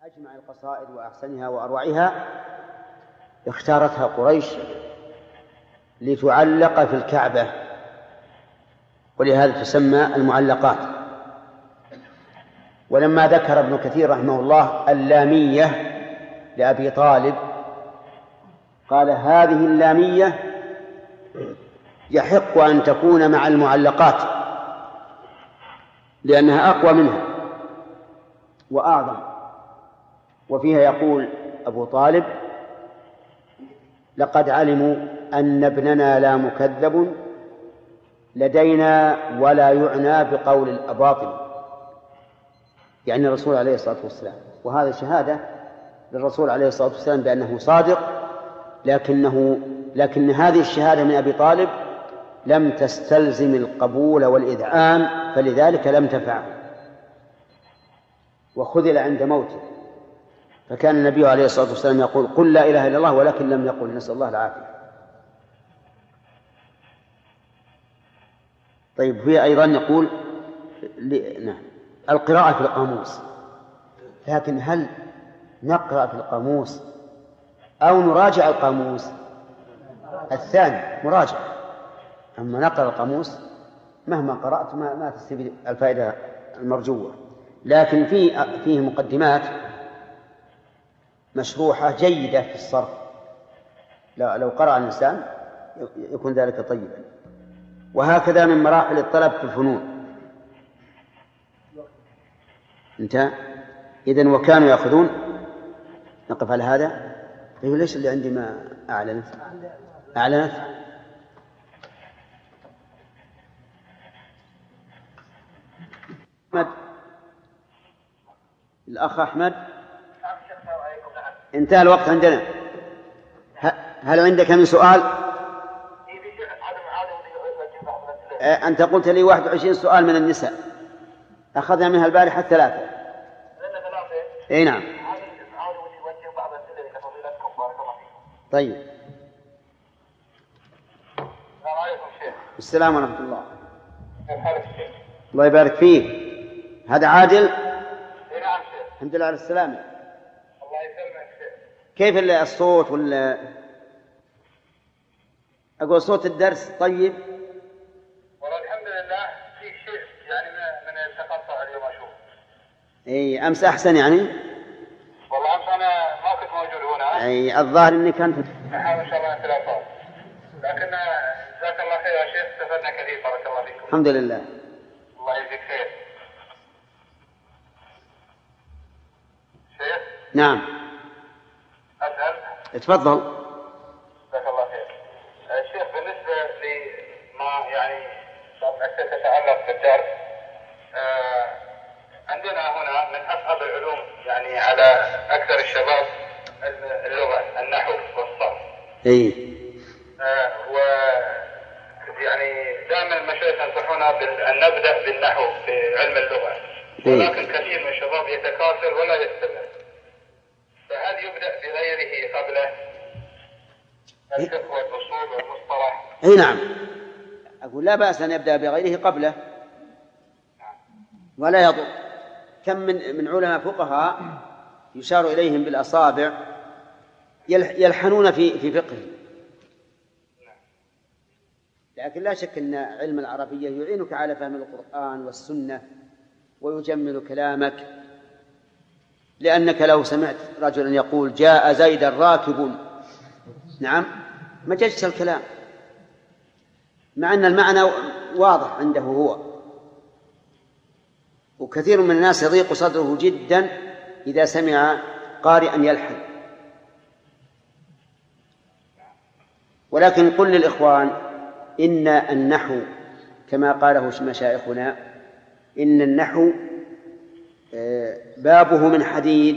أجمع القصائد وأحسنها وأروعها اختارتها قريش لتعلق في الكعبة، ولهذا تسمى المعلقات. ولما ذكر ابن كثير رحمه الله اللامية لأبي طالب قال هذه اللامية يحق أن تكون مع المعلقات لأنها أقوى منها وأعظم. وفيها يقول أبو طالب لقد علموا أن ابننا لا مكذب لدينا ولا يعنى بقول الأباطل، يعني الرسول عليه الصلاة والسلام. وهذا شهادة للرسول عليه الصلاة والسلام بأنه صادق، لكن هذه الشهادة من أبي طالب لم تستلزم القبول والإذعان، فلذلك لم تنفعه وخذل عند موته. فكان النبي عليه الصلاة والسلام يقول قل لا إله إلا الله، ولكن لم يقل، نسأل الله العافية. طيب هي أيضا يقول نعم القراءة في القاموس، لكن هل نقرأ في القاموس أو نراجع القاموس؟ الثاني مراجع، أما نقرأ القاموس مهما قرأت ما تستفيد الفائدة المرجوة. لكن فيه مقدمات مشروحة جيدة في الصرف، لو قرأ الإنسان يكون ذلك طيبا. وهكذا من مراحل الطلب في الفنون. انتهى إذن وكانوا يأخذون. نقف على هذا. ليش اللي عندي ما أعلنت؟ أحمد، الأخ أحمد، انتهى الوقت عندنا. هل عندك من سؤال؟ أنت قلت لي 21 سؤال من النساء، أخذنا منها البارحة 3. أي نعم. طيب. السلام ورحمة الله. الله يبارك فيه. هذا عادل؟ نعم شيخ. الحمد لله على السلامة. الله يسلمك شيخ. كيف الصوت أقول صوت الدرس طيب؟ والله الحمد لله في شيء يعني من التقطع اليوم أشوف. أي أمس أحسن يعني؟ والله أمس أنا ما كنت موجود هنا. أي الظاهر إنك أنت. أحاول إن شاء الله التلفون. لكن جزاك الله خير يا شيخ، استفدنا كثير بارك الله فيكم. الحمد لله. الله يجزيك خير. شيخ. نعم. أسأل. اتفضل. جزاك الله خير. الشيخ بالنسبة لما يعني تتعلق بالدرس، عندنا هنا من أصعب العلوم يعني على أكثر الشباب اللغة، النحو والصرف. إيه. ويعني دائما المشايخ ينصحونا أن نبدأ بالنحو في علم اللغة، ولكن كثير من الشباب يتكاسل ولا يستمر، فهل يبدأ بغيره قبله؟ الفقه والأصول والمصطلح. أي نعم، أقول لا بأس أن يبدأ بغيره قبله ولا يضر. كم من علماء فقهاء يشار إليهم بالأصابع يلحنون في فقه. لكن لا شك أن علم العربية يعينك على فهم القرآن والسنة ويجمل كلامك، لأنك لو سمعت رجلا يقول جاء زيد راكب، نعم، مججت الكلام مع أن المعنى واضح عنده هو. وكثير من الناس يضيق صدره جدا إذا سمع قارئا يلحن. ولكن قل للإخوان إن النحو كما قاله مشايخنا إن النحو بابه من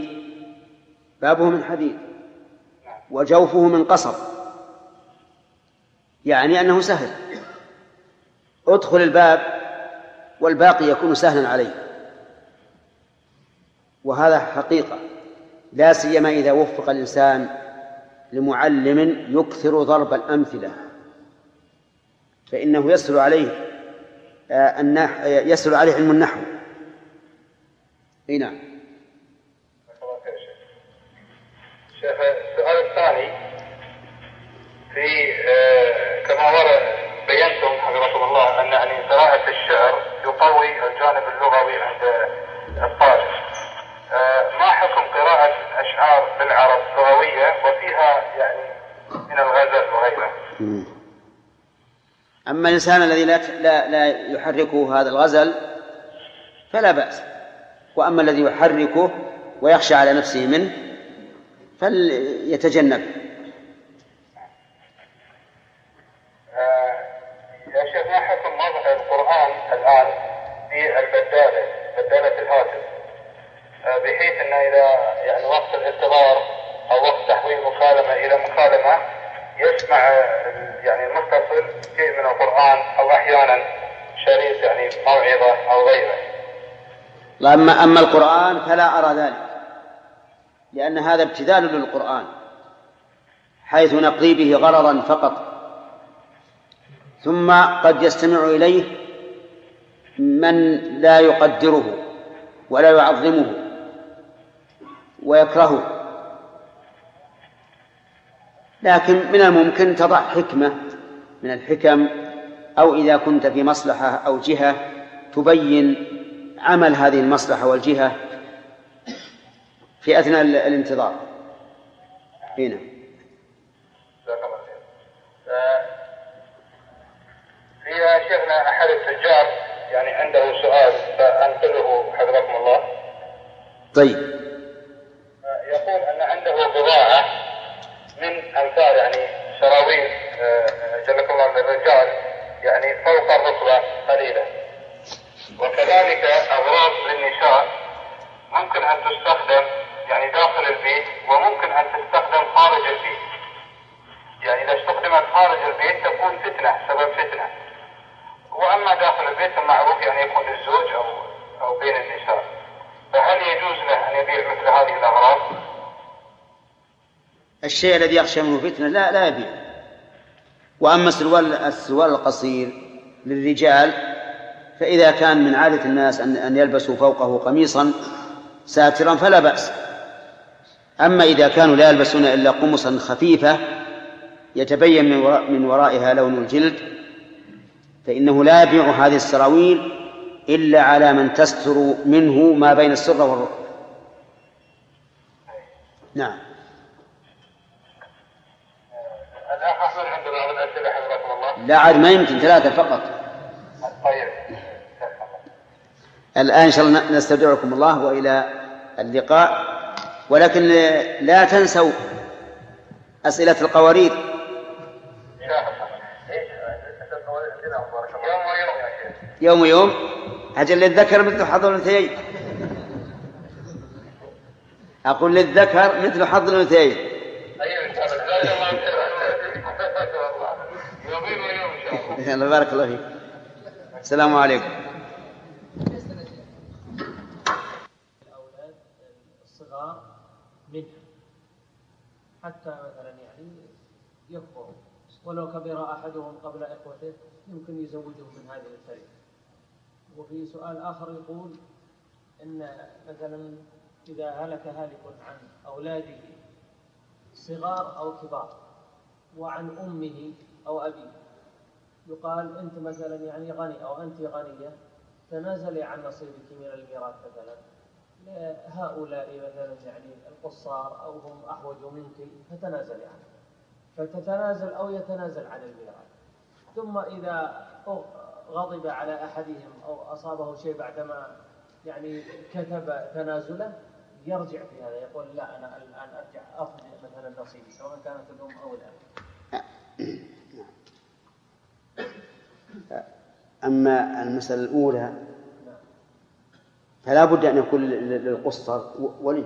حديد وجوفه من قصب، يعني أنه سهل. ادخل الباب والباقي يكون سهلا عليه، وهذا حقيقة، لا سيما إذا وفق الإنسان لمعلم يكثر ضرب الأمثلة، فإنه يسهل عليه علم النحو. نعم. شيخ السؤال الثاني في كما بينتم حفظكم الله أن يعني قراءة الشعر يقوي الجانب اللغوي عند الطالب. ما حكم قراءة أشعار بالعرب لغوية وفيها يعني من الغزل وغيره؟ أما الإنسان الذي لا يحركه هذا الغزل فلا بأس، وأما الذي يحركه ويخشى على نفسه منه فليتجنب. يا شيخ ما حكم وضع القرآن الآن في بدالة الهاتف، بحيث أن إذا يعني وقت الانتظار أو وقت تحويل مكالمة إلى مكالمة يسمع يعني المتصل شيء من القرآن أو أحيانا شريط يعني موعظة أو غيره؟ أما القرآن فلا أرى ذلك، لأن هذا ابتذال للقرآن حيث نقضي به غرضا فقط، ثم قد يستمع إليه من لا يقدره ولا يعظمه ويكرهه. لكن من الممكن تضع حكمة من الحكم، أو إذا كنت في مصلحة أو جهة تبين عمل هذه المصلحة والجهة في أثناء الانتظار. هنا في شيخنا أحد التجار يعني عنده سؤال فأنقله حفظكم الله. طيب. يقول أن عنده بضاعة من أمثال يعني سراويل جزاك الله للرجال يعني فوق الركبة قليلا، وكذلك أغراض للنساء ممكن أن تستخدم يعني داخل البيت وممكن أن تستخدم خارج البيت. يعني إذا استخدمت خارج البيت تكون فتنة، سبب فتنة، وأما داخل البيت المعروف يعني يكون للزوج أو بين النساء. فهل يجوز له أن يبيع مثل هذه الأغراض؟ الشيء الذي يخشى منه فتنة لا يبيع. وأما السروال القصير للرجال فإذا كان من عادة الناس أن يلبسوا فوقه قميصا ساترا فلا بأس. أما إذا كانوا لا يلبسون إلا قمصا خفيفة يتبين من ورائها لون الجلد فإنه لا يبيع هذه السراويل إلا على من تستر منه ما بين السرة والركبة. نعم. الأخ أحمد عنده بعض الأسئلة حفظكم الله. لا عاد ما يمكن 3 فقط. طيب. الآن إن شاء الله نستودعكم الله وإلى اللقاء، ولكن لا تنسوا أسئلة القوارير. يوم أجل للذكر مثل حظ الأنثيين. أقول للذكر مثل حظ الأنثيين. الله بارك الله فيك. السلام عليكم. الأولاد الصغار منه حتى مثلا يعني يكبروا، ولو كبر أحدهم قبل إخوته يمكن يزوجهم من هذه الطريقة. وفي سؤال آخر يقول إن مثلا إذا هلك هالك عن أولاده صغار أو كبار وعن أمه أو أبيه، يقال أنت مثلا يعني غني أو أنت غنية تنازلي عن نصيبك من الميراث مثلا لهؤلاء مثلا يعني القصار أو هم أحوج منك فتنازلي عنه، فتتنازل أو يتنازل عن الميراث. ثم إذا غضب على أحدهم أو أصابه شيء بعدما يعني كتب تنازله يرجع في هذا، يقول لا أنا الآن أرجع أخذ مثلا نصيبي سواء كانت الأم أو الأب. أما المسألة الأولى فلا بد أن يكون للقصر ولي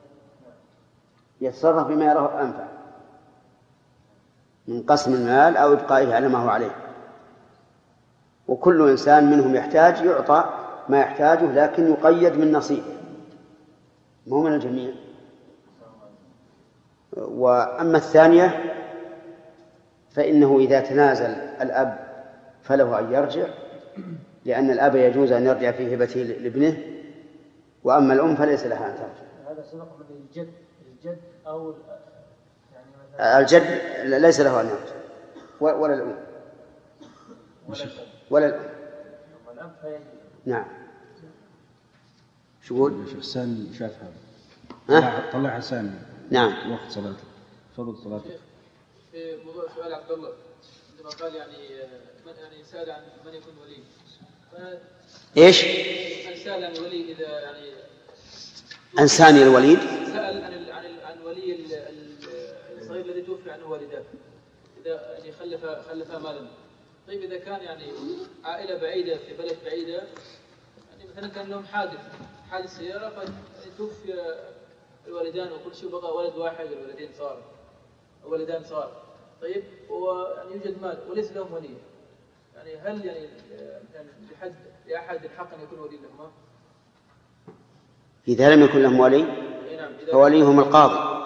يتصرف بما يراه أنفع من قسم المال أو إبقائه على ما هو عليه، وكل إنسان منهم يحتاج يعطى ما يحتاجه لكن يقيد من نصيبه مو من الجميع. وأما الثانية فإنه إذا تنازل الأب فله أن يرجع، لأن الأب يجوز أن يرجع في هبته لابنه، وأما الأم فليس لها أن ترجع. هذا سبق من الجد أو يعني مثلا الجد ليس له أن يرجع ولا الأم ولا الأم. نعم. شو يقول؟ حسان شاف هذا. طلع حسان. نعم. وقت صلاته. تفضل صلاته. في موضوع سؤال عبد الله عندما قال يعني سأل عن من يكون ولي. إيش؟ من سأل عن ولي إذا يعني أنساني الوليد. سأل عن ولي الصغير الذي توفي عنه والداه إذا يعني خلف مالا. طيب إذا كان يعني عائلة بعيدة في بلد بعيدة يعني مثلا كان لهم حادث سيارة فتوفي الوالدان وكل شيء بقى ولد واحد الولدان صار طيب ويعني يوجد مال وليس لهم ولي يعني هل يعني لأحد الحق أن يكون ولي لهما؟ إذا لم يكن لهم ولي فوليهم القاضي.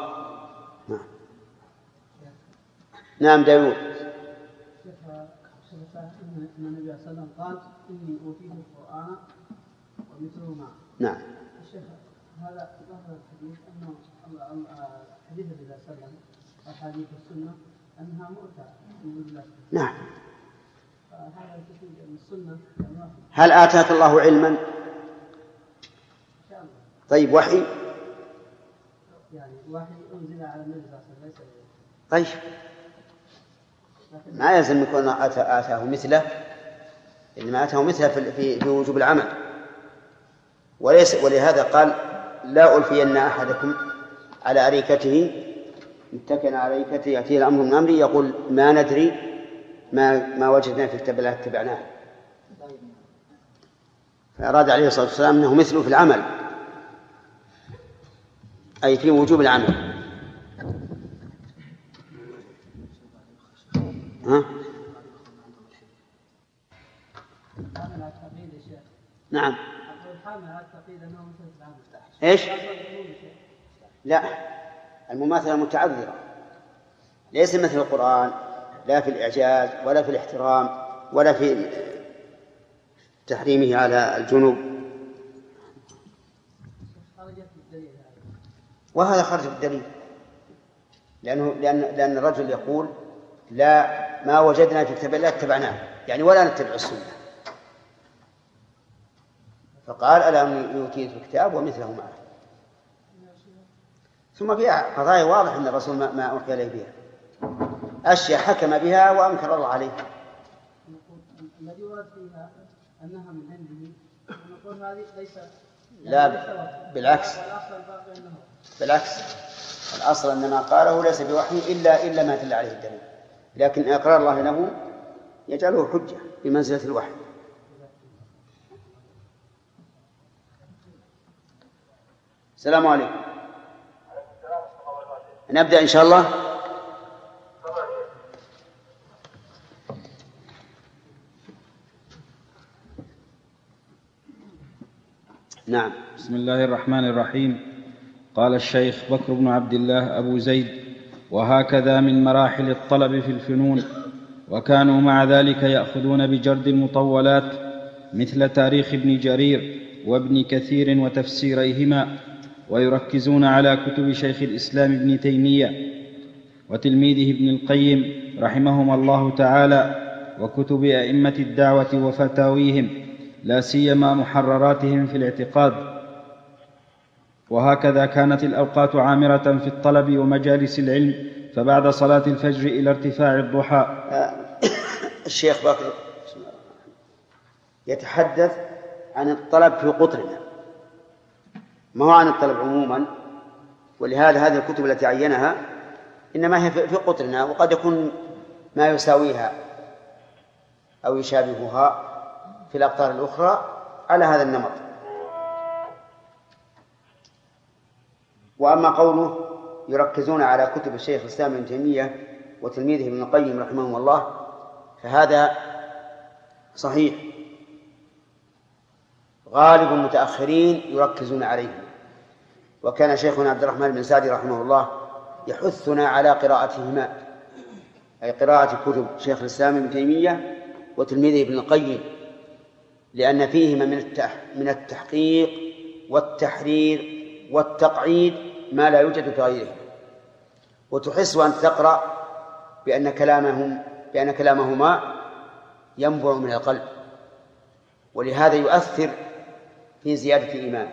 نعم داود. أن النبي صلى الله عليه وسلم قال إني أوتيت القرآن ومثله معه. نعم. الشيخ هذا ظهر الحديث أنه الحديث النبي صلى الله عليه وسلم أحاديث السنة أنها مؤتى من الله. نعم. هذا يفيد أن السنة هل آتاك الله علما؟ إن شاء الله. طيب وحي؟ يعني وحي أنزل على النبي صلى الله عليه وسلم. طيب ما يلزم يكون آتاه مثله، إنما آتاه مثله في وجوب العمل، ولهذا قال لا ألفين أحدكم على أريكته متكئا على أريكته يأتيه الأمر من أمري يقول ما ندري ما وجدنا في كتاب الله اتبعناه. فأراد عليه الصلاة والسلام أنه مثله في العمل أي في وجوب العمل. نعم. ايش؟ لا، المماثلة متعذرة، ليس مثل القرآن، لا في الإعجاز ولا في الاحترام ولا في تحريمه على الجنوب، وهذا خرج الدليل، لأن الرجل يقول لا ما وجدنا في كتاب الله اتبعناه، يعني ولا نتبع السنة، فقال ألا يؤتيت الكتاب ومثله معه. ثم فيها قضايا واضح أن الرسول ما أوحي إليه بها، أشياء حكم بها وأنكر الله عليه. الذي ورد فيها أنها من عنده ونقول هذه ليس. لا بالعكس الأصل أن ما قاله ليس بوحي إلا ما دل عليه الدليل، لكن إقرار الله له يجعله حجة بمنزلة الوحي. السلام عليكم. نبدأ إن شاء الله. نعم. بسم الله الرحمن الرحيم. قال الشيخ بكر بن عبد الله أبو زيد: وهكذا من مراحل الطلب في الفنون، وكانوا مع ذلك يأخذون بجرد المطولات مثل تاريخ ابن جرير وابن كثير وتفسيريهما، ويركزون على كتب شيخ الإسلام ابن تيمية وتلميذه ابن القيم رحمهما الله تعالى، وكتب أئمة الدعوة وفتاويهم، لا سيما محرراتهم في الاعتقاد. وهكذا كانت الأوقات عامرة في الطلب ومجالس العلم، فبعد صلاة الفجر إلى ارتفاع الضحى. الشيخ بكر يتحدث عن الطلب في قطرنا، ما هو عن الطلب عموما، ولهذا هذه الكتب التي عينها إنما هي في قطرنا، وقد يكون ما يساويها أو يشابهها في الأقطار الأخرى على هذا النمط. وأما قوله يركزون على كتب الشيخ الإسلام ابن تيمية وتلميذه ابن القيم رحمه الله، فهذا صحيح، غالب المتأخرين يركزون عليه. وكان شيخنا عبد الرحمن بن سعدي رحمه الله يحثنا على قراءتهما، أي قراءة كتب شيخ الإسلام ابن تيمية وتلميذه ابن القيم، لأن فيهما من التحقيق والتحرير والتقعيد ما لا يوجد في غيره، وتحس أن تقرأ بأن كلامهما ينبع من القلب، ولهذا يؤثر في زيادة الإيمان.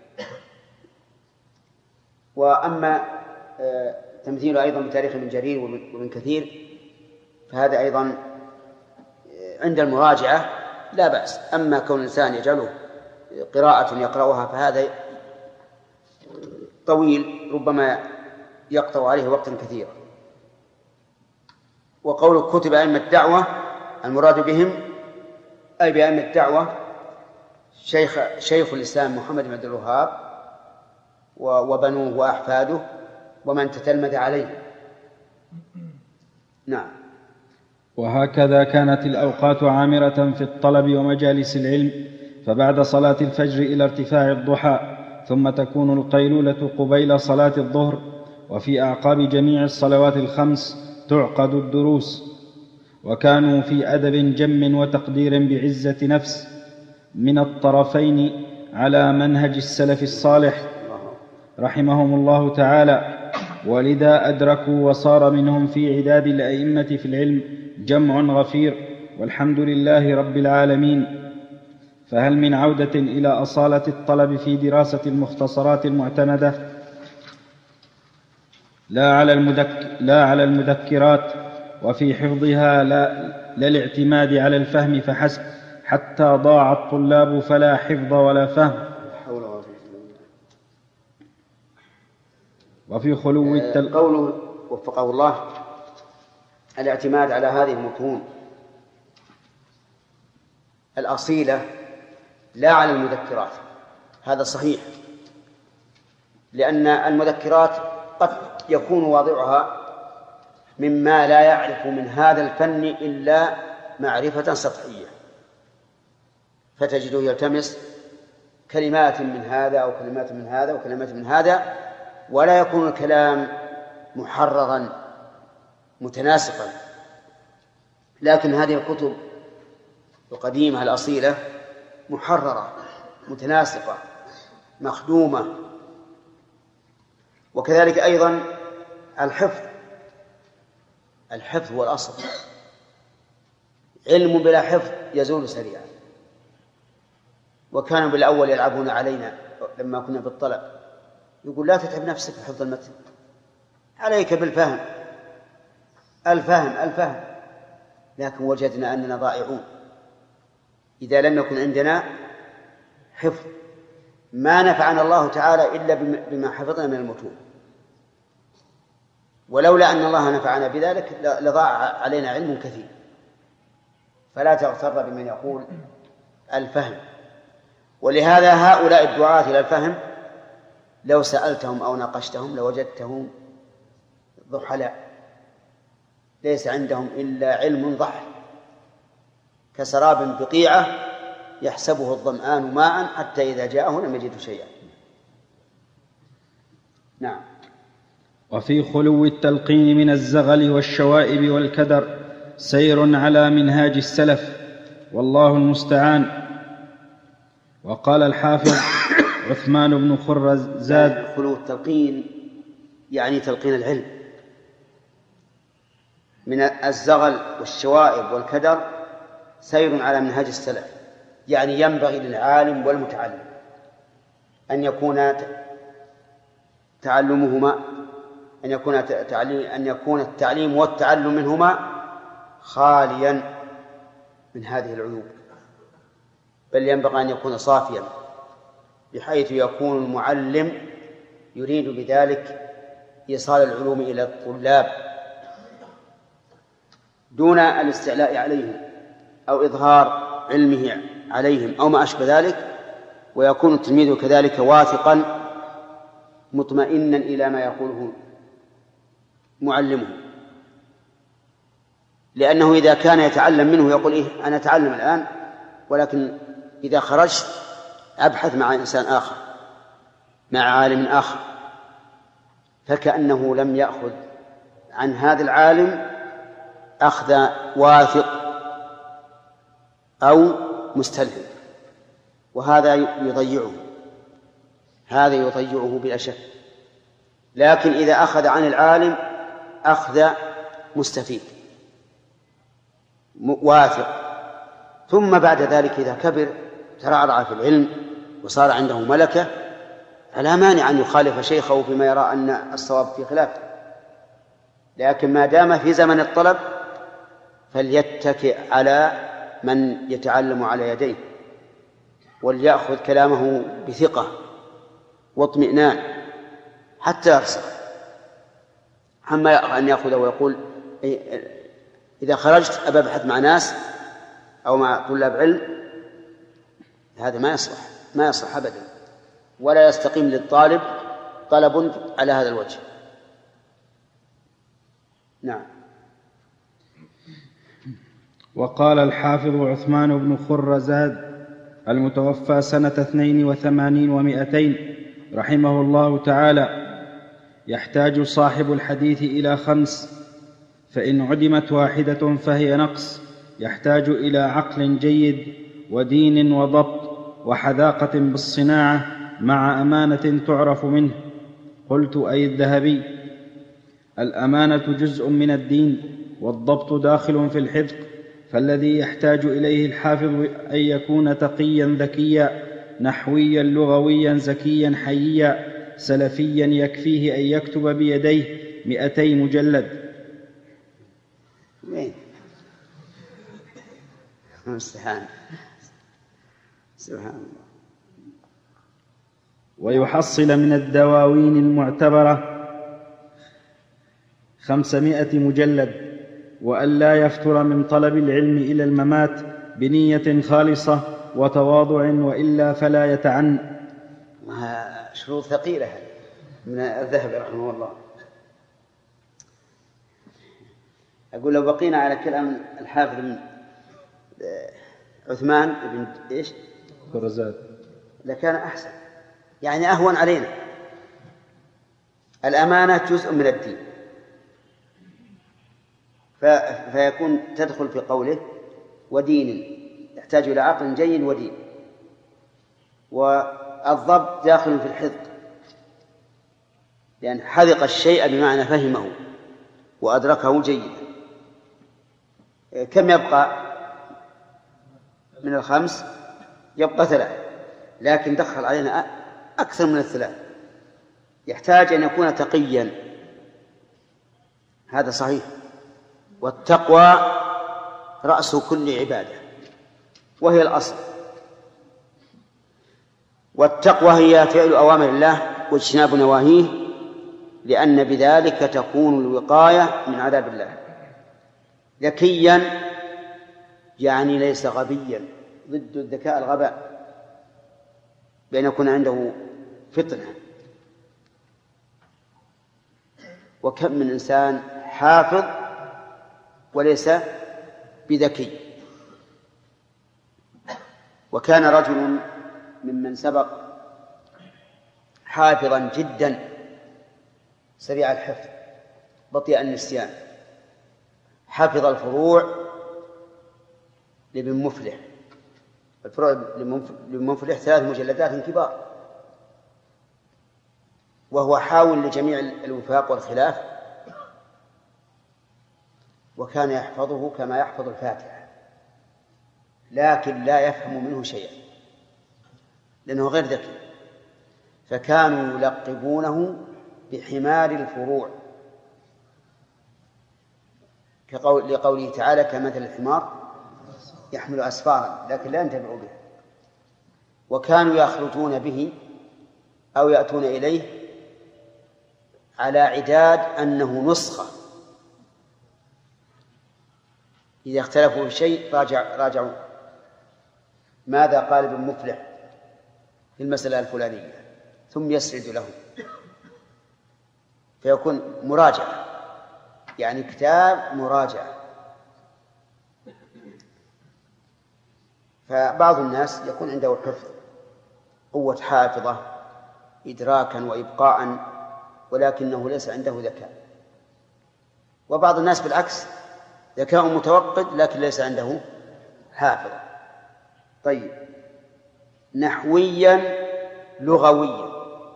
وأما تمثيل أيضا بتاريخ ابن جرير وابن كثير فهذا أيضا عند المراجعة لا بأس. أما كون الإنسان يجعله قراءة يقرأها فهذا طويل ربما يقطع عليه وقتا كثيرا. وقول كتب أئمة الدعوة المراد بهم أي بأئمة الدعوة شيخ الإسلام محمد بن عبد الوهاب وبنوه وأحفاده ومن تتلمذ عليه. نعم. وهكذا كانت الأوقات عامرة في الطلب ومجالس العلم، فبعد صلاة الفجر إلى ارتفاع الضحى، ثم تكون القيلولة قبيل صلاة الظهر، وفي أعقاب جميع الصلوات الخمس تعقد الدروس. وكانوا في أدب جم وتقدير بعزة نفس من الطرفين على منهج السلف الصالح رحمهم الله تعالى، ولذا أدركوا وصار منهم في عداد الأئمة في العلم جمع غفير، والحمد لله رب العالمين. فهل من عودة إلى أصالة الطلب في دراسة المختصرات المعتمدة لا على المذكرات، وفي حفظها لا الاعتماد على الفهم فحسب، حتى ضاع الطلاب فلا حفظ ولا فهم. وفي خلو قوله وفقه الله الاعتماد على هذه المتون الأصيلة لا على المذكرات، هذا صحيح، لأن المذكرات قد يكون واضعها مما لا يعرف من هذا الفن إلا معرفة سطحية، فتجده يلتمس كلمات من هذا أو كلمات من هذا وكلمات من هذا، ولا يكون الكلام محررا متناسقا. لكن هذه الكتب القديمة الأصيلة محررة متناسقة مخدومة. وكذلك أيضا الحفظ هو الأصل، علم بلا حفظ يزول سريعا. وكانوا بالأول يلعبون علينا لما كنا بالطلب، يقول لا تتعب نفسك في حفظ المتن، عليك بالفهم، الفهم. لكن وجدنا أننا ضائعون إذا لم يكن عندنا حفظ. ما نفعنا الله تعالى إلا بما حفظنا من المتون، ولولا أن الله نفعنا بذلك لضاع علينا علم كثير. فلا تغتر بمن يقول الفهم. ولهذا هؤلاء الدعاة إلى الفهم لو سألتهم أو ناقشتهم لوجدتهم ضحلاء، ليس عندهم إلا علم ضحل كسراب بقيعة يحسبه الظمآن ماء حتى إذا جاءه لم يجد شيئا. نعم. وفي خلو التلقين من الزغل والشوائب والكدر سير على منهاج السلف، والله المستعان. وقال الحافظ عثمان بن خرزاد خلو التلقين يعني تلقين العلم من الزغل والشوائب والكدر سير على منهاج السلف، يعني ينبغي للعالم والمتعلم أن يكون تعلمهما أن يكون التعليم والتعلم منهما خاليا من هذه العيوب، بل ينبغي أن يكون صافيا، بحيث يكون المعلم يريد بذلك إيصال العلوم إلى الطلاب دون الاستعلاء عليهم أو إظهار علمه عليهم أو ما أشبه ذلك، ويكون التلميذ كذلك واثقا مطمئنا إلى ما يقوله معلمه. لأنه إذا كان يتعلم منه يقول أنا أتعلم الآن، ولكن إذا خرجت أبحث مع إنسان آخر مع عالم آخر، فكأنه لم يأخذ عن هذا العالم أخذ واثق أو مستلهم، وهذا يضيعه. هذا يضيعه بلا شك. لكن إذا أخذ عن العالم أخذ مستفيد واثق، ثم بعد ذلك إذا كبر ترعرع في العلم وصار عنده ملكة، فلا مانع أن يخالف شيخه فيما يرى أن الصواب في خلافه. لكن ما دام في زمن الطلب فليتكئ على من يتعلم على يديه، وليأخذ كلامه بثقة واطمئنان حتى يرسخ. أما أن يأخذه ويقول إذا خرجت أبى أبحث مع ناس أو مع طلاب علم، هذا ما يصلح أبدا، ولا يستقيم للطالب طلب على هذا الوجه. نعم. وقال الحافظ عثمان بن خرزاد المتوفى سنة 82 و200 رحمه الله تعالى: يحتاج صاحب الحديث إلى 5، فإن عدمت واحدة فهي نقص. يحتاج إلى عقل جيد ودين وضبط وحذاقة بالصناعة مع أمانة تعرف منه. قلت أي الذهبي: الأمانة جزء من الدين والضبط داخل في الحفظ، فالذي يحتاج إليه الحافظ أن يكون تقيا ذكيا نحويا لغويا زكيا حييا سلفيا، يكفيه أن يكتب بيديه 200 مجلد. سبحان الله. ويحصل من الدواوين المعتبرة 500 مجلد، وأن لا يفتر من طلب العلم إلى الممات بنية خالصة وتواضع، وإلا فلا يتعن. شروط ثقيلة من الذهبي رحمه الله. أقول لو بقينا على كلام الحافظ بن عثمان بن إيش خرزاد لكان أحسن، يعني أهون علينا. الأمانة جزء من الدين، فيكون تدخل في قوله ودين، يحتاج إلى عقل جيد ودين، والضبط داخل في الحفظ، لأن حذق الشيء بمعنى فهمه وأدركه جيدا. كم يبقى من 5؟ يبقى 3، لكن دخل علينا أكثر من 3. يحتاج أن يكون تقيا، هذا صحيح، والتقوى رأس كل عبادة وهي الأصل. والتقوى هي فعل أوامر الله واجتناب نواهيه، لأن بذلك تكون الوقاية من عذاب الله. ذكيا يعني ليس غبيا، ضد الذكاء الغباء، بأن يكون عنده فطنة. وكم من إنسان حافظ وليس بذكي. وكان رجل ممن سبق حافظا جدا سريع الحفظ بطيء النسيان، حفظ الفروع لابن مفلح. الفروع لابن مفلح 3 مجلدات كبار، وهو حاول لجميع الوفاق والخلاف، وكان يحفظه كما يحفظ الفاتحة، لكن لا يفهم منه شيئا لأنه غير ذكي. فكانوا يلقبونه بحمار الفروع، لقوله تعالى: كمثل الحمار يحمل أسفارا لكن لا ينتفع به. وكانوا يخرجون به أو يأتون إليه على عداد أنه نسخة، إذا اختلفوا في شيء راجعوا ماذا قال ابن مفلح في المسألة الفلانية، ثم يسرد له، فيكون مراجعة، يعني كتاب مراجعة. فبعض الناس يكون عنده حفظ، قوة حافظة، إدراكا وإبقاء، ولكنه ليس عنده ذكاء. وبعض الناس بالعكس، ذكاء متوقد لكن ليس عنده حافظ. طيب، نحويا لغويا،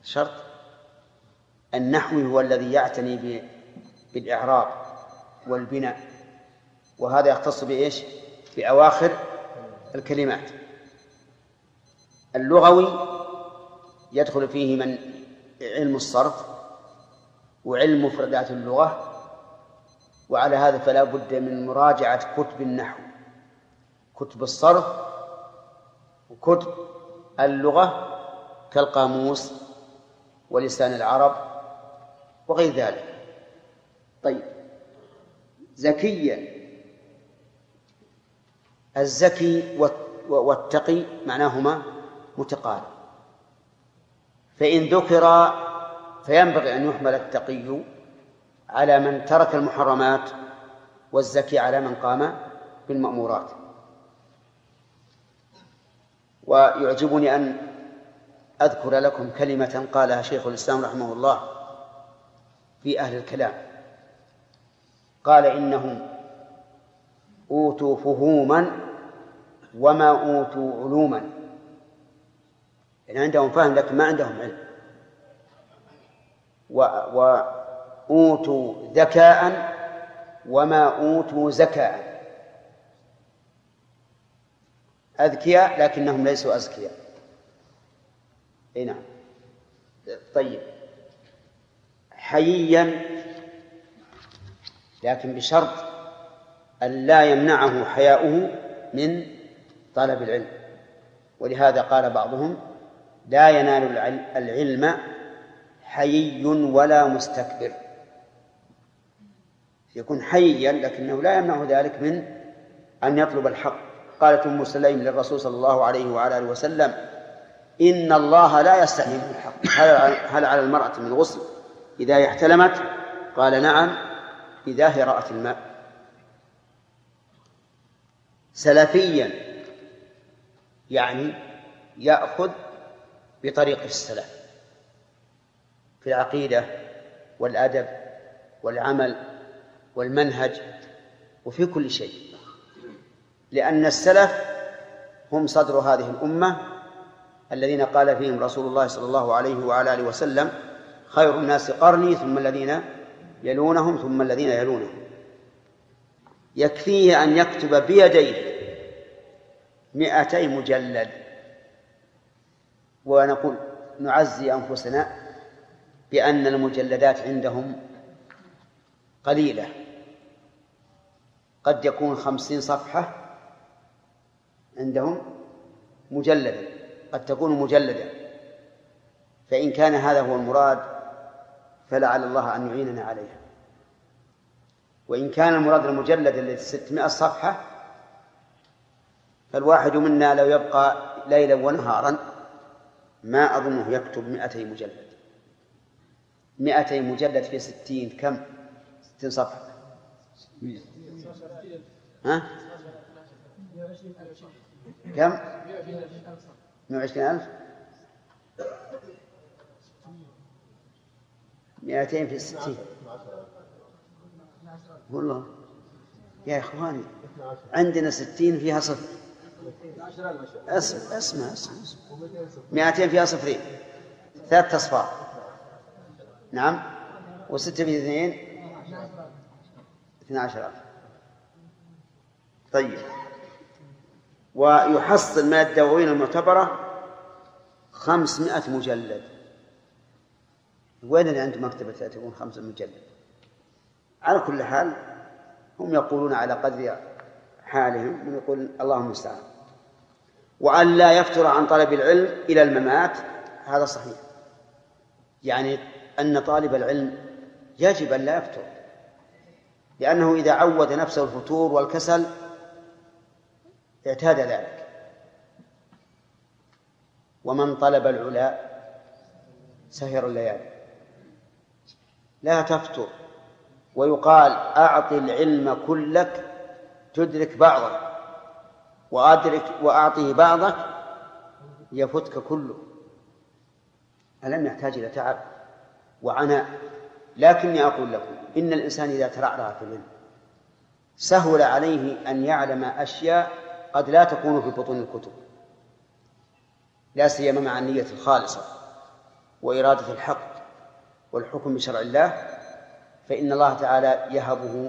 شرط. النحوي هو الذي يعتني بالإعراب والبناء، وهذا يختص بإيش؟ بأواخر الكلمات. اللغوي يدخل فيه من علم الصرف وعلم مفردات اللغة، وعلى هذا فلا بد من مراجعة كتب النحو، كتب الصرف وكتب اللغة كالقاموس ولسان العرب وغير ذلك. طيب، زكيا، الزكي والتقي معناهما متقارب، فإن ذكر فينبغي أن يحمل التقي على من ترك المحرمات والزكي على من قام بالمأمورات. ويعجبني أن أذكر لكم كلمة قالها شيخ الإسلام رحمه الله في أهل الكلام، قال: إنهم أوتوا فهوما وما أوتوا علوما. يعني عندهم فهم لكن ما عندهم علم. وأوتوا ذكاء وما أوتوا زكاء. أذكياء لكنهم ليسوا أزكياء. نعم. طيب، حييا لكن بشرط أن لا يمنعه حياؤه من طلب العلم، ولهذا قال بعضهم: لا ينال العلم حيي ولا مستكبر. يكون حييا لكنه لا يمنع ذلك من أن يطلب الحق. قالت أم سليم للرسول صلى الله عليه وعلى آله وسلم: إن الله لا يستحيي من الحق، هل على المرأة من غسل إذا هي احتلمت؟ قال: نعم، إذا هي رأت الماء. سلفيا يعني يأخذ بطريق السلف في العقيدة والأدب والعمل والمنهج وفي كل شيء، لأن السلف هم صدر هذه الأمة الذين قال فيهم رسول الله صلى الله عليه وعلى آله وسلم: خير الناس قرني ثم الذين يلونهم ثم الذين يلونهم. يكفيه أن يكتب بيديه 200 مجلد. ونقول نعزي أنفسنا بأن المجلدات عندهم قليلة، قد يكون 50 صفحة عندهم مجلدة، قد تكون مجلدة. فإن كان هذا هو المراد فلعل الله أن يعيننا عليها. وإن كان المراد المجلد الذي 600 صفحة فالواحد منا لو يبقى ليلا ونهارا ما أظنه يكتب 200 مجلد. 200 مجلد في 60 كم؟ 60 صفحة. ها؟ كم؟ 120,000. 200 في 60 والله يا إخواني، عندنا 60 فيها صفر. اسمع 200 فيها صفرين، 3 أصفار. نعم. و6 في 2 12,000. طيب، ويحصل من الدواوين المعتبرة 500 مجلد. وين اللي عنده مكتبة تكون 5 مجلد؟ على كل حال هم يقولون على قدر حالهم، من يقول اللهم المستعان. وأن لا يفتر عن طلب العلم إلى الممات، هذا صحيح. يعني أن طالب العلم يجب أن لا يفتر، لأنه إذا عود نفسه الفتور والكسل اعتاد ذلك. ومن طلب العلا سهر الليالي. لا تفتر. ويقال: أعط العلم كلك تدرك بعضك، وأعطه بعضك يفتك كله. ألم يحتاج إلى تعب وعناء؟ لكني أقول لكم إن الإنسان إذا ترعرع في العلم سهل عليه أن يعلم أشياء قد لا تكون في بطون الكتب، لا سيما مع النية الخالصة. وإرادة الحق والحكم بشرع الله، فإن الله تعالى يهبه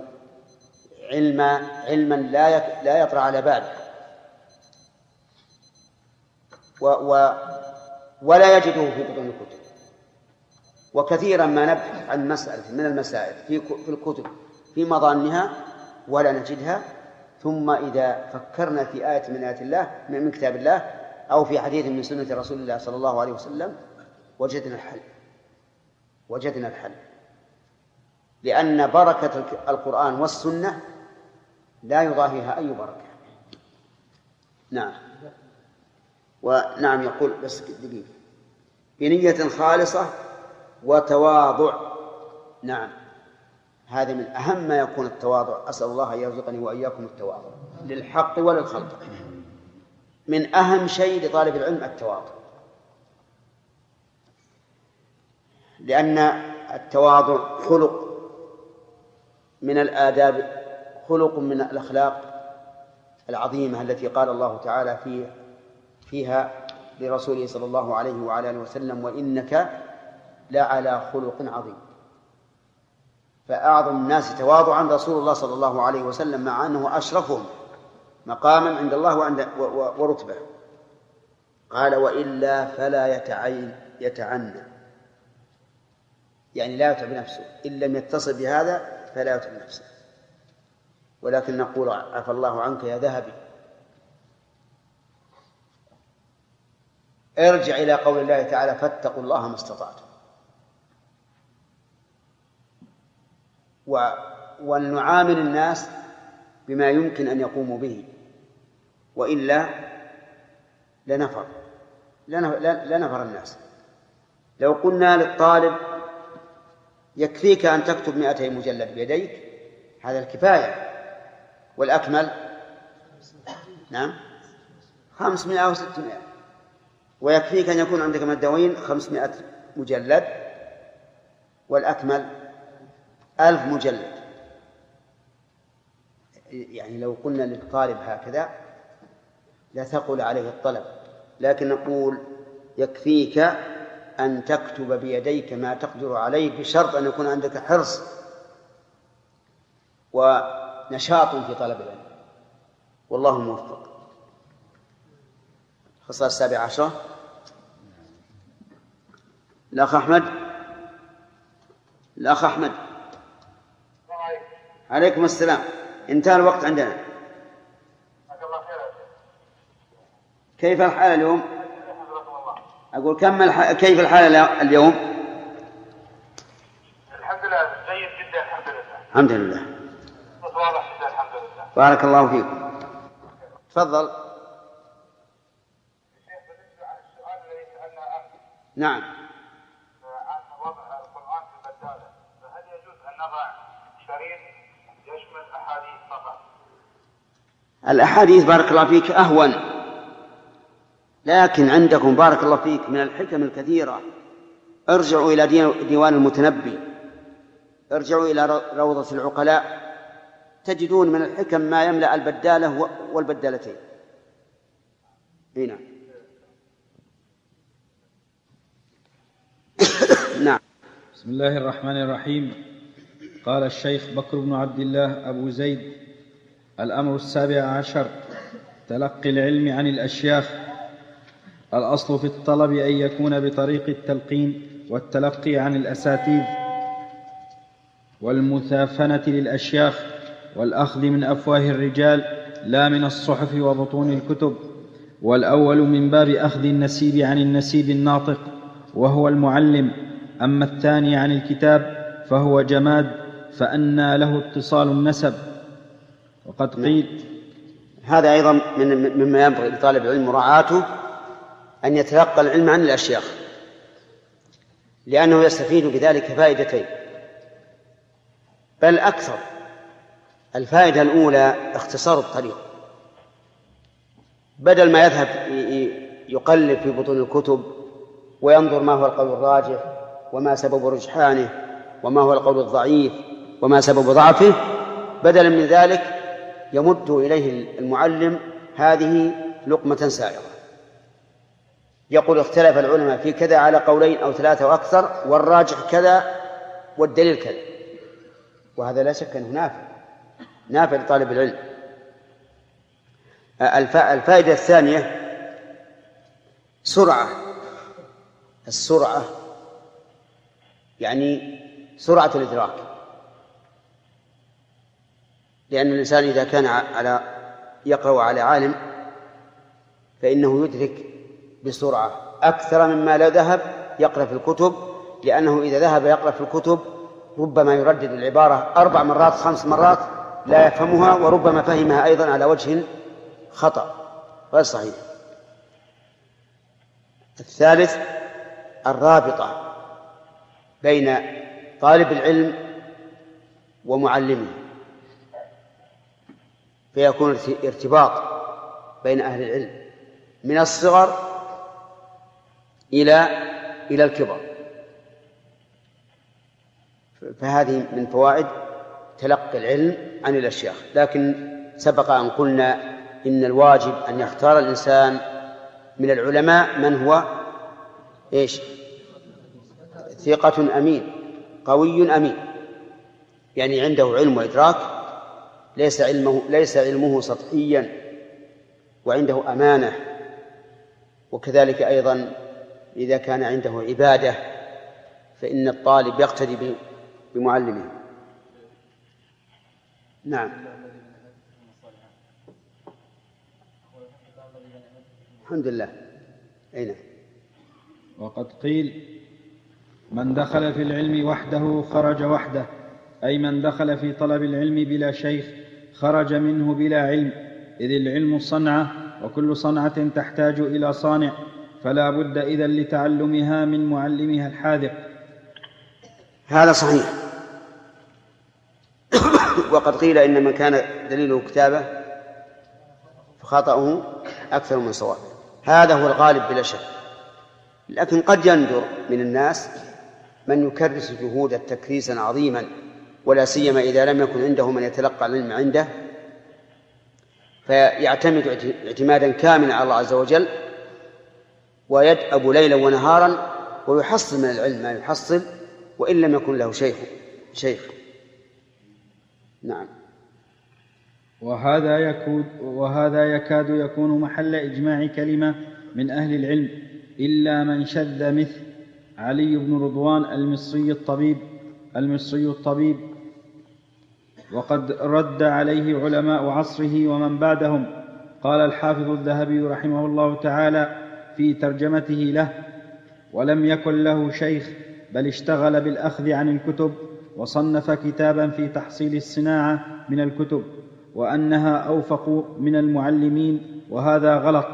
علما لا يطرأ على باله ولا يجده في بطون الكتب. وكثيرا ما نبحث عن مسألة من المسائل في الكتب في مظانها ولا نجدها، ثم إذا فكرنا في آية من آيات الله من كتاب الله أو في حديث من سنة رسول الله صلى الله عليه وسلم وجدنا الحل، لأن بركة القرآن والسنة لا يضاهيها أي بركة. نعم. ونعم يقول بس دقيقة بنية خالصة وتواضع. نعم، هذا من أهم ما يكون التواضع. أسأل الله أن يرزقني وإياكم التواضع للحق وللخلق. من أهم شيء لطالب العلم التواضع، لأن التواضع خلق من الآداب، خلق من الأخلاق العظيمة التي قال الله تعالى فيها لرسوله صلى الله عليه وعلى آله وسلم: وإنك لعلى خلق عظيم. فأعظم الناس تواضعا رسول الله صلى الله عليه وسلم، مع أنه أشرفهم مقاما عند الله ورتبة. قال: وإلا فلا يتعنى، يعني لا يتعب نفسه، إن لم يتصل بهذا فلا يتعب نفسه. ولكن نقول: عفى الله عنك يا ذهبي. ارجع إلى قول الله تعالى: فاتقوا الله ما استطعتم. ونعامل الناس بما يمكن أن يقوموا به، وإلا لنفر الناس. لو قلنا للطالب: يكفيك أن تكتب 200 مجلد بيديك، هذا الكفاية، والأكمل 500 أو 600، ويكفيك أن يكون عندك من الدواوين 500 مجلد، والأكمل 1000 مجلد. يعني لو قلنا للطالب هكذا لثقل عليه الطلب، لكن نقول: يكفيك أن تكتب بيديك ما تقدر عليه، بشرط أن يكون عندك حرص ونشاط في طلب العلم. والله موفق. الخصال 17. الأخ أحمد. عليكم السلام. انتهى الوقت عندنا. كيف الحال اليوم؟ أقول كيف الحال اليوم؟ الحمد لله جيد جدا. الحمد لله. واضح جدا الحمد لله. بارك الله فيكم. تفضل. بالنسبة عن السؤال الذي سألنا أمس. نعم. عن وضع القرآن في البدالة، فهل يجوز أن نضع شريط يشمل أحاديث فقط؟ الأحاديث بارك الله فيك أهون، لكن عندكم بارك الله فيك من الحكم الكثيرة. ارجعوا إلى ديوان المتنبي، ارجعوا إلى روضة العقلاء، تجدون من الحكم ما يملأ البدالة والبدالتين. هنا. نعم. بسم الله الرحمن الرحيم. قال الشيخ بكر بن عبد الله أبو زيد: الأمر 17: تلقي العلم عن الأشياخ. الأصل في الطلب أن يكون بطريق التلقين والتلقي عن الأساتذة والمثافنة للأشياخ والأخذ من أفواه الرجال لا من الصحف وبطون الكتب. والأول من باب أخذ النسيب عن النسيب الناطق وهو المعلم، أما الثاني عن الكتاب فهو جماد، فأنى له اتصال النسب. وقد قيل هذا أيضا مما ينبغي لطالب العلم مراعاته، أن يتلقى العلم عن الأشياخ، لأنه يستفيد بذلك فائدتين بل أكثر. الفائدة الأولى اختصار الطريق، بدل ما يذهب يقلب في بطون الكتب وينظر ما هو القول الراجح وما سبب رجحانه وما هو القول الضعيف وما سبب ضعفه، بدلا من ذلك يمد إليه المعلم هذه لقمة سائغة. يقول اختلف العلماء في كذا على قولين أو 3 وأكثر، والراجح كذا والدليل كذا، وهذا لا شك أنه نافع لطالب العلم. الفائدة الثانية السرعة، يعني سرعة الإدراك، لأن الإنسان إذا كان يقرأ على عالم فإنه يدرك بسرعة أكثر مما لو ذهب يقرأ في الكتب، لأنه إذا ذهب يقرأ في الكتب ربما يردد العبارة 4 مرات 5 مرات لا يفهمها، وربما فهمها أيضا على وجه خطأ غير صحيح. الثالث الرابطة بين طالب العلم ومعلمه، فيكون ارتباط بين أهل العلم من الصغر إلى الكبر. فهذه من فوائد تلقي العلم عن الأشياخ. لكن سبق أن قلنا إن الواجب أن يختار الإنسان من العلماء من هو ثقة أمين قوي أمين، يعني عنده علم وإدراك، ليس علمه سطحيا، وعنده أمانة. وكذلك أيضا إذا كان عنده عبادة فإن الطالب يقتدي بمعلمه. نعم. الحمد لله. أين؟ وقد قيل: من دخل في العلم وحده خرج وحده، أي من دخل في طلب العلم بلا شيخ خرج منه بلا علم، إذ العلم صنعة، وكل صنعة تحتاج إلى صانع، فلا بد إذن لتعلمها من معلمها الحاذق. هذا صحيح. وقد قيل إن من كان دليله كتابة فخطأه أكثر من صواب. هذا هو الغالب بلا شك، لكن قد يندر من الناس من يكرس جهودا تكريسا عظيما، ولا سيما إذا لم يكن عنده من يتلقى العلم عنده، فيعتمد اعتمادا كاملا على الله عز وجل، ويدأب ليلا ونهارا ويحصل من العلم ما يحصل وإن لم يكن له شيخ. نعم. وهذا يكاد يكون محل إجماع كلمة من أهل العلم، إلا من شذ، مثل علي بن رضوان المصري الطبيب، وقد رد عليه علماء عصره ومن بعدهم. قال الحافظ الذهبي رحمه الله تعالى في ترجمته له: ولم يكن له شيخ، بل اشتغل بالأخذ عن الكتب، وصنف كتابا في تحصيل الصناعة من الكتب، وأنها أوفق من المعلمين، وهذا غلط.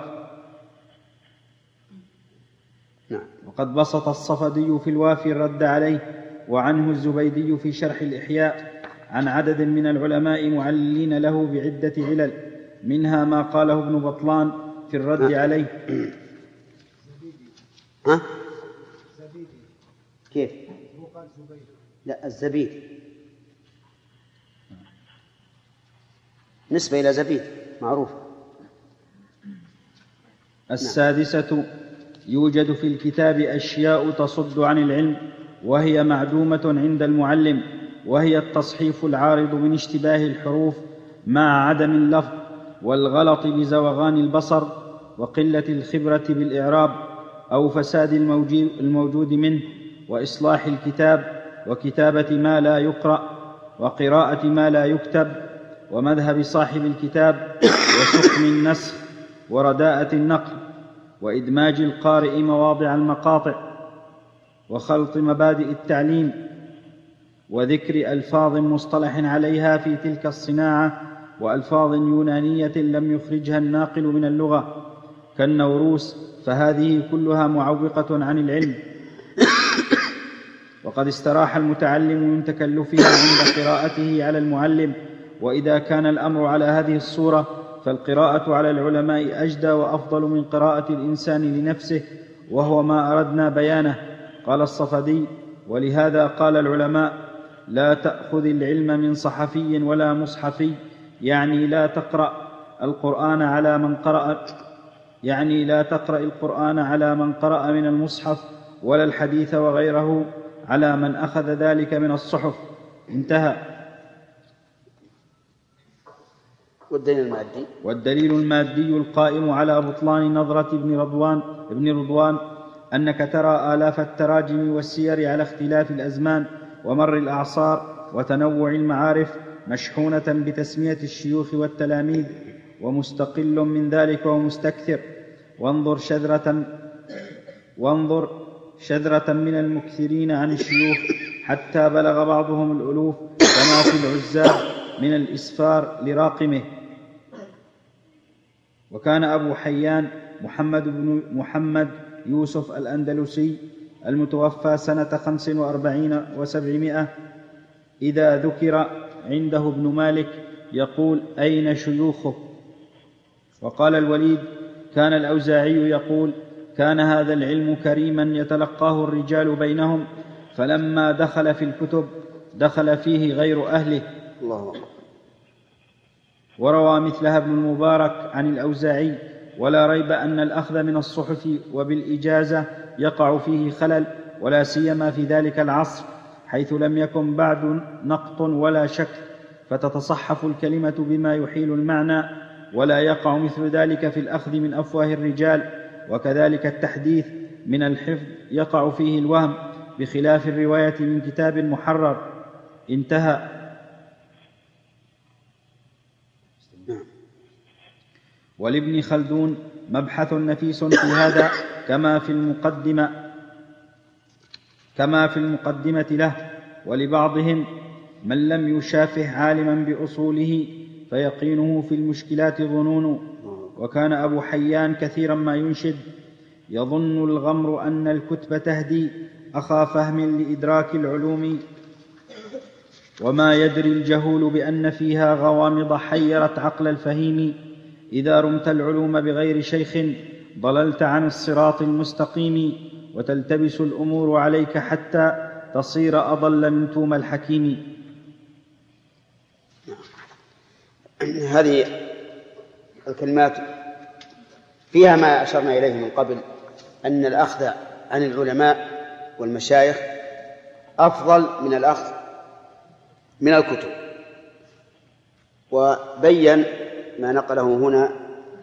وقد بسط الصفدي في الوافي الرد عليه، وعنه الزبيدي في شرح الإحياء عن عدد من العلماء معللين له بعدة علل، منها ما قاله ابن بطلان في الرد عليه. كيف؟ لا، الزبيد نسبة إلى زبيد معروف. السادسة: يوجد في الكتاب أشياء تصد عن العلم وهي معدومة عند المعلم، وهي التصحيف العارض من اشتباه الحروف مع عدم اللفظ، والغلط بزوغان البصر، وقلة الخبرة بالإعراب أو فساد الموجود منه، وإصلاح الكتاب، وكتابة ما لا يقرأ، وقراءة ما لا يكتب، ومذهب صاحب الكتاب، وسقم النسخ، ورداءة النقل، وإدماج القارئ مواضع المقاطع، وخلط مبادئ التعليم، وذكر ألفاظ مصطلح عليها في تلك الصناعة، وألفاظ يونانية لم يخرجها الناقل من اللغة كالنوروس، فهذه كلها معوقة عن العلم. وقد استراح المتعلم من تكلفها عند قراءته على المعلم، وإذا كان الأمر على هذه الصورة فالقراءة على العلماء أجدى وأفضل من قراءة الإنسان لنفسه، وهو ما أردنا بيانه. قال الصفدي: ولهذا قال العلماء: لا تأخذ العلم من صحفي ولا مصحفي، يعني لا تقرأ القرآن على من قرأ يعني لا تقرأ القرآن على من قرأ من المصحف ولا الحديث وغيره على من أخذ ذلك من الصحف. انتهى. والدليل المادي القائم على بطلان نظرة ابن رضوان أنك ترى آلاف التراجم والسير على اختلاف الأزمان ومر الأعصار وتنوع المعارف مشحونة بتسمية الشيوخ والتلاميذ، ومستقل من ذلك ومستكثر. وانظر شذرة من المكثرين عن الشيوخ حتى بلغ بعضهم الألوف، كما في العزاب من الإسفار لراقمه. وكان أبو حيان محمد يوسف الأندلسي المتوفى سنة 45 و700 إذا ذكر عنده ابن مالك يقول: أين شيوخه؟ وقال الوليد: كان الأوزاعي يقول: كان هذا العلم كريما يتلقاه الرجال بينهم، فلما دخل في الكتب دخل فيه غير أهله. الله. وروى مثلها ابن المبارك عن الأوزاعي: ولا ريب أن الأخذ من الصحف وبالإجازة يقع فيه خلل، ولا سيما في ذلك العصر حيث لم يكن بعد نقط ولا شك، فتتصحف الكلمة بما يحيل المعنى، ولا يقع مثل ذلك في الأخذ من أفواه الرجال. وكذلك التحديث من الحفظ يقع فيه الوهم، بخلاف الرواية من كتاب محرر. انتهى. ولابن خلدون مبحث نفيس في هذا كما في المقدمة له. ولبعضهم من لم يشافه عالما بأصوله فيقينه في المشكلات ظنون. وكان أبو حيان كثيرا ما ينشد: يظن الغمر أن الكتب تهدي أخا فهم لإدراك العلوم، وما يدري الجهول بأن فيها غوامض حيرت عقل الفهيم. إذا رمت العلوم بغير شيخ ضللت عن الصراط المستقيم، وتلتبس الأمور عليك حتى تصير أضل من توم الحكيم. هذه الكلمات فيها ما أشرنا إليه من قبل، أن الأخذ عن العلماء والمشايخ أفضل من الأخذ من الكتب. وبين ما نقله هنا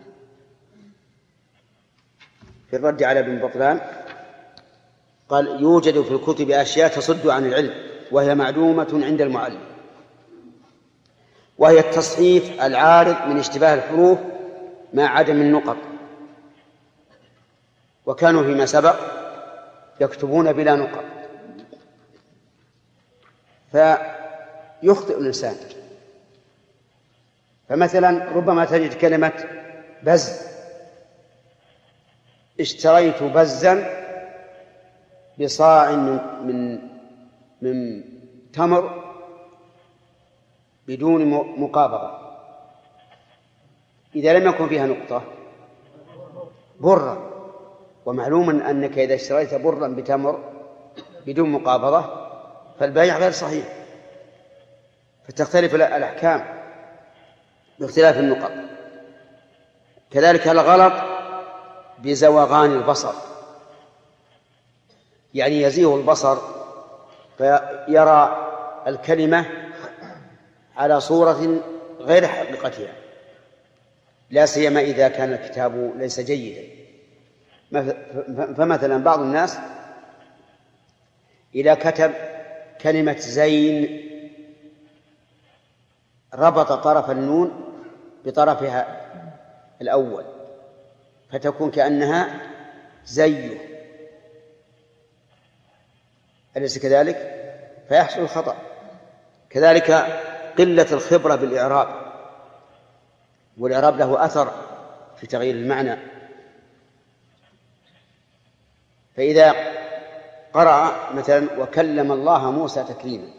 في الرد على ابن بطلان، قال: يوجد في الكتب أشياء تصد عن العلم وهي معلومة عند المعلم، وهي التصحيف العارض من اشتباه الحروف مع عدم النقط. وكانوا فيما سبق يكتبون بلا نقط، فيخطئ الإنسان. فمثلا ربما تجد كلمة بز: اشتريت بزا بصاع من تمر بدون مقابضة. إذا لم يكن فيها نقطة برا، ومعلوم أنك إذا اشتريت برا بتمر بدون مقابضة فالبيع غير صحيح، فتختلف الأحكام باختلاف النقط. كذلك الغلط بزوغان البصر، يعني يزيغ البصر فيرى الكلمة على صورة غير حقيقتها، لا سيما إذا كان الكتاب ليس جيدا. فمثلا بعض الناس إذا كتب كلمة زين ربط طرف النون بطرفها الأول فتكون كأنها زيه، أليس كذلك؟ فيحصل الخطأ. كذلك قلة الخبرة بالإعراب، والإعراب له أثر في تغيير المعنى. فإذا قرأ مثلا: وكلم الله موسى تكليما،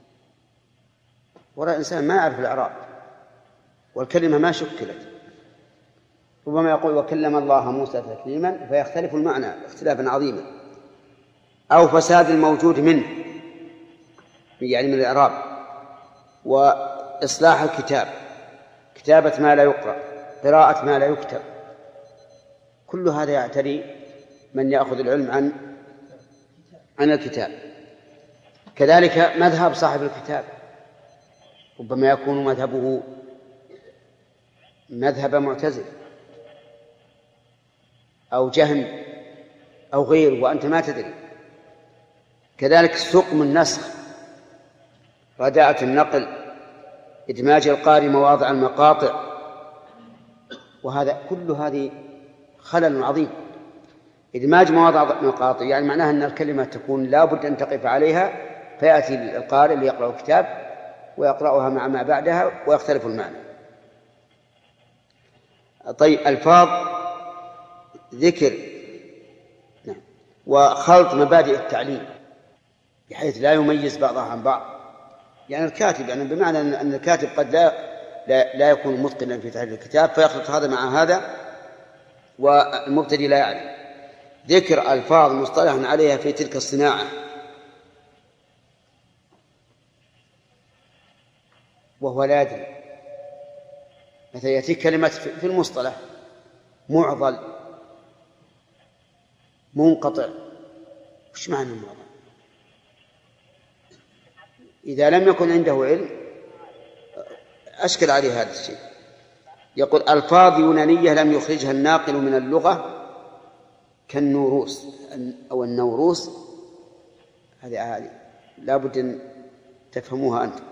ورأى إنسان ما يعرف الإعراب والكلمة ما شكلت، ربما يقول: وكلم الله موسى تكليما، فيختلف المعنى اختلافا عظيما. أو فساد الموجود منه، يعني من الإعراب، وإصلاح الكتاب، كتابة ما لا يقرأ، قراءة ما لا يكتب، كل هذا يعتري من يأخذ العلم عن الكتاب. كذلك مذهب صاحب الكتاب ربما يكون مذهبه مذهب معتزل أو جهم أو غيره وأنت ما تدري. كذلك سقم النسخ، رداءة النقل، إدماج القارئ مواضع المقاطع، وهذا كل هذه خلل عظيم. إدماج مواضع المقاطع يعني معناها أن الكلمة تكون لا بد أن تقف عليها، فيأتي القارئ ليقرأ الكتاب ويقرأها مع ما بعدها ويختلف المعنى. طيب، ألفاظ ذكر وخلط مبادئ التعليم بحيث لا يميز بعضها عن بعض. يعني الكاتب، يعني بمعنى أن الكاتب قد لا يكون متقنا في تحرير الكتاب فيخلط هذا مع هذا والمبتدئ لا يعلم. ذكر ألفاظ مصطلحا عليها في تلك الصناعة وهو لا يدري. مثلا يأتي كلمة في المصطلح معضل، منقطع، وش معنى المعضل؟ إذا لم يكن عنده علم أشكل عليه هذا الشيء. يقول ألفاظ يونانية لم يخرجها الناقل من اللغة كالنوروس أو النوروس. هذه لا بد أن تفهموها أنت.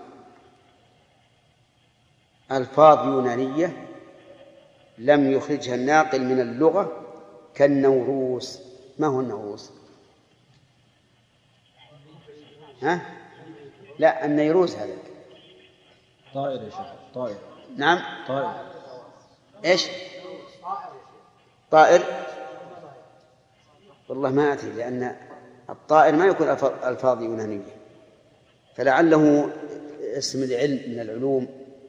ألفاظ يونانية لم يخرجها الناقل من اللغة كالنوروس. ما هو النوروس؟ ها؟ لا، النيروس هذا طائر يا شيخ، طائر. نعم، طائر. إيش؟ طائر؟ والله ما أدري، لأن الطائر ما يكون ألفاظ يونانية، فلعله اسم العلم من العلوم.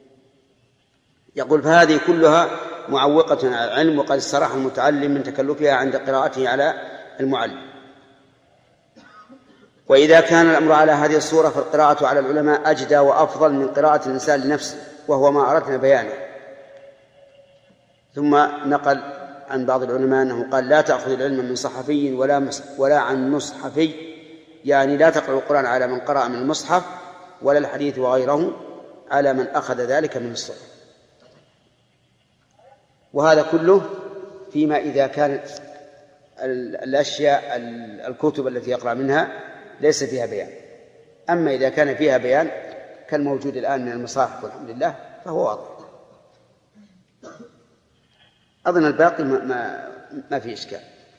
يقول فهذه كلها معوقة على العلم، وقد استراح المتعلم من تكلفها عند قراءته على المعلم. وإذا كان الأمر على هذه الصورة فالقراءة على العلماء أجدى وأفضل من قراءة الإنسان لنفسه، وهو ما أردنا بيانه. ثم نقل عن بعض العلماء أنه قال لا تأخذ العلم من صحفي ولا عن مصحفي، يعني لا تقرأ القرآن على من قرأ من المصحف، ولا الحديث وغيره على من أخذ ذلك من الصحف. وهذا كله فيما إذا كانت الأشياء الكتب التي يقرأ منها ليس فيها بيان. أما إذا كان فيها بيان كالموجود الآن من المصاحف والحمد لله فهو واضح. أظن الباقي ما في إشكال.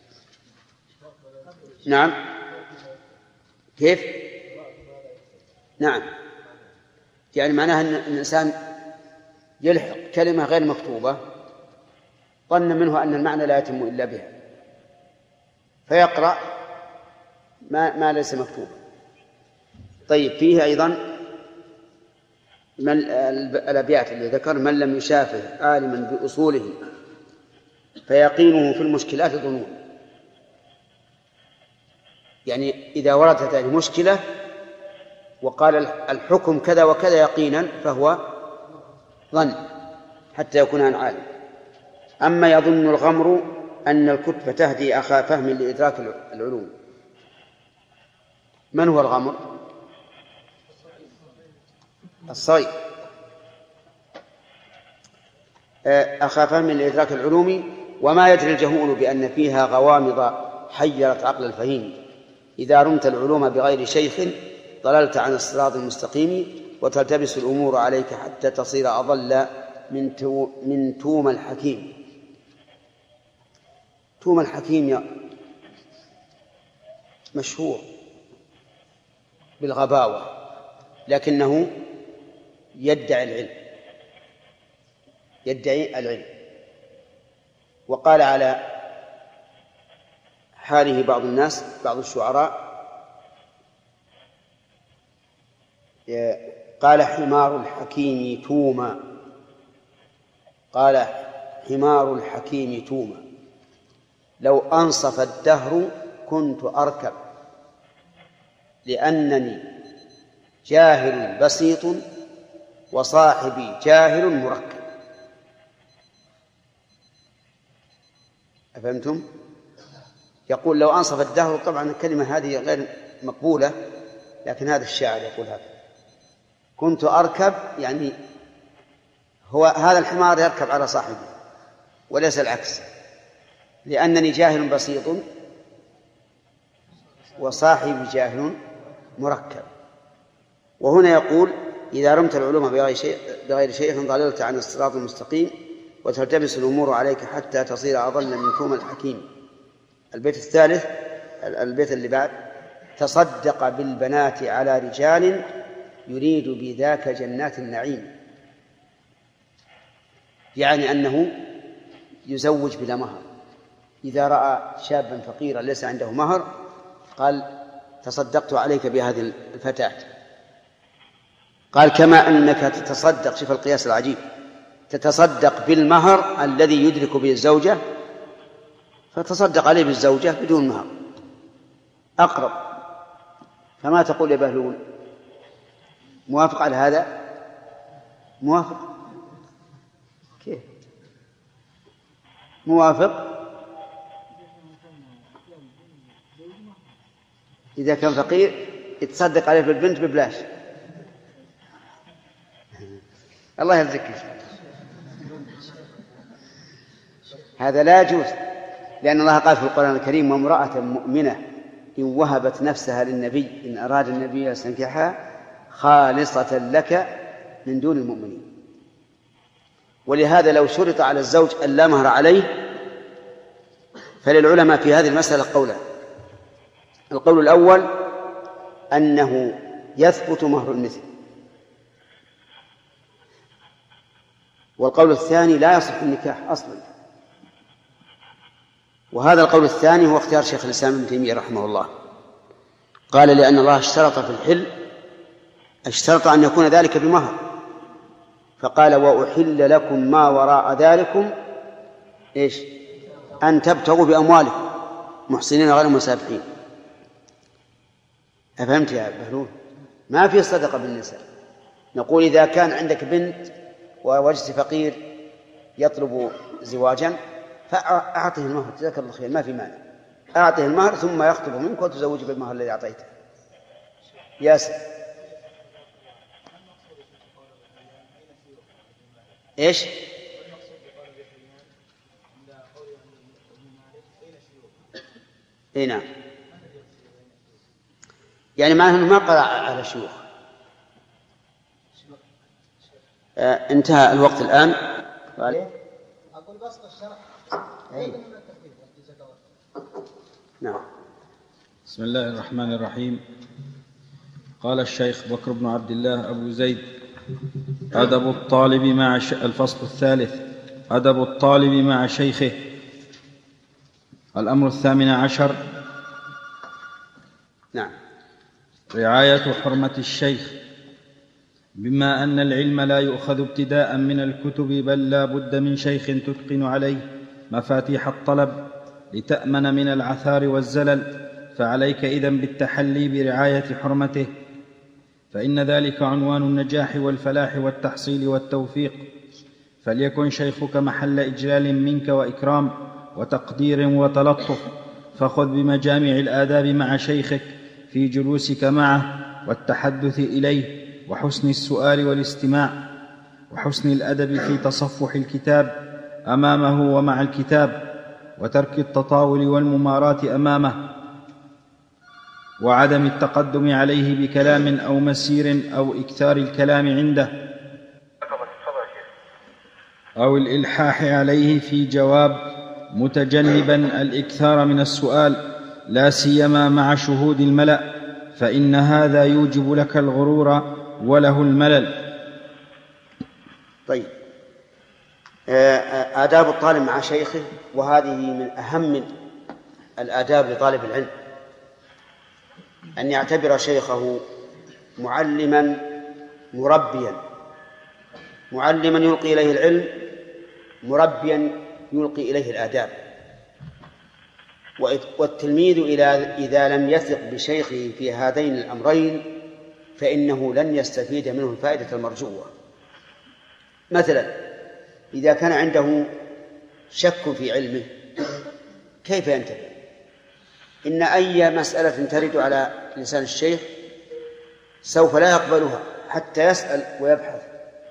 نعم. كيف؟ نعم، يعني معناها أن الإنسان يلحق كلمة غير مكتوبة ظن منه أن المعنى لا يتم إلا بها، فيقرأ ما ليس مكتوبا. طيب، فيه أيضا الأبيات اللي ذكر من لم يشافه عالما بأصوله فيقينه في المشكلات ظنون. يعني إذا وردت هذه مشكلة وقال الحكم كذا وكذا يقينا فهو ظن حتى يكون عن عالم. أما يظن الغمر أن الكتب تهدي أخا فهم لإدراك العلوم. من هو الغمر؟ الصيد. أخا فهم لإدراك العلوم. وما يدري الجهول بأن فيها غوامض حيرت عقل الفهيم. إذا رمت العلوم بغير شيخ ضللت عن الصراط المستقيم، وتلتبس الأمور عليك حتى تصير أضل من توم الحكيم. توم الحكيم مشهور بالغباوة لكنه يدعي العلم. وقال على حاله بعض الناس، بعض الشعراء، قال حمار الحكيم توما، قال حمار الحكيم توما، لو أنصف الدهر كنت أركب، لأنني جاهل بسيط وصاحبي جاهل مركب. أفهمتم؟ يقول لو أنصف الدهر، طبعا الكلمة هذه غير مقبولة، لكن هذا الشاعر يقول هذا. كنت أركب، يعني هو هذا الحمار يركب على صاحبه وليس العكس، لأنني جاهل بسيط وصاحبي جاهل مركب. وهنا يقول إذا رمت العلوم بغير شيء ضللت عن الصراط المستقيم وتلتبس الأمور عليك حتى تصير أضل من توم الحكيم. البيت الثالث، البيت اللي بعد: تصدق بالبنات على رجال يريد بذاك جنات النعيم، يعني أنه يزوج بلا مهر. إذا رأى شابا فقيرا ليس عنده مهر قال تصدقت عليك بهذه الفتاة. قال كما أنك تتصدق، شوف القياس العجيب، تتصدق بالمهر الذي يدرك به الزوجة، فتصدق عليه بالزوجة بدون مهر أقرب. فما تقول يا بهلول؟ موافق على هذا؟ موافق؟ كيف موافق؟ إذا كان فقير يتصدق عليه بالبنت ببلاش. الله يرزقك. هذا لا يجوز، لأن الله قال في القرآن الكريم: وامرأة مؤمنة إن وهبت نفسها للنبي إن أراد النبي أن يستنكحها خالصة لك من دون المؤمنين. ولهذا لو شرط على الزوج أن لا مهر عليه فللعلماء في هذه المسألة قولان: القول الأول أنه يثبت مهر المثل، والقول الثاني لا يصح النكاح أصلا. وهذا القول الثاني هو اختيار شيخ الإسلام ابن تيمية رحمه الله. قال لأن الله اشترط في الحل، اشترط أن يكون ذلك بمهر، فقال: وأحل لكم ما وراء ذلكم إيش؟ أن تبتغوا بأموالكم محسنين غير مسافحين. أفهمت يا بهلول؟ ما في صدقة بالنساء. نقول إذا كان عندك بنت ووجدت فقير يطلب زواجا فأعطه المهر، جزاك الله خير، ما في مانع، أعطه المهر ثم يخطب منك وتزوج بالمهر الذي أعطيته. ياسر إيش؟ إيه نعم، يعني معناه أنه ما قرأ على الشيوخ. انتهى الوقت الآن. أقول بسط الشرح. نعم. بسم الله الرحمن الرحيم. قال الشيخ بكر بن عبد الله أبو زيد: أدب الطالب مع الفصل الثالث: أدب الطالب مع شيخه. الأمر 18. نعم. رعاية حرمة الشيخ، بما أن العلم لا يؤخذ ابتداء من الكتب، بل لا بد من شيخ تتقن عليه مفاتيح الطلب لتأمن من العثار والزلل، فعليك إذن بالتحلي برعاية حرمته، فإن ذلك عنوان النجاح والفلاح والتحصيل والتوفيق. فليكن شيخك محل إجلال منك وإكرام وتقدير وتلطف، فخذ بمجامع الآداب مع شيخك في جلوسك معه والتحدث إليه، وحسن السؤال والاستماع، وحسن الأدب في تصفح الكتاب أمامه ومع الكتاب، وترك التطاول والمماراة أمامه، وعدم التقدم عليه بكلام أو مسير أو إكثار الكلام عنده أو الإلحاح عليه في جواب، متجنبا الإكثار من السؤال، لا سيما مع شهود الملأ، فإن هذا يوجب لك الغرور وله الملل. طيب، آداب الطالب مع شيخه، وهذه من أهم الآداب لطالب العلم، أن يعتبر شيخه معلما مربيا، معلما يلقي إليه العلم، مربيا يلقي إليه الآداب. والتلميذ إذا لم يثق بشيخه في هذين الأمرين فإنه لن يستفيد منه الفائدة المرجوة. مثلا إذا كان عنده شك في علمه كيف ينتبه؟ إن أي مسألة ترد على لسان الشيخ سوف لا يقبلها حتى يسأل ويبحث،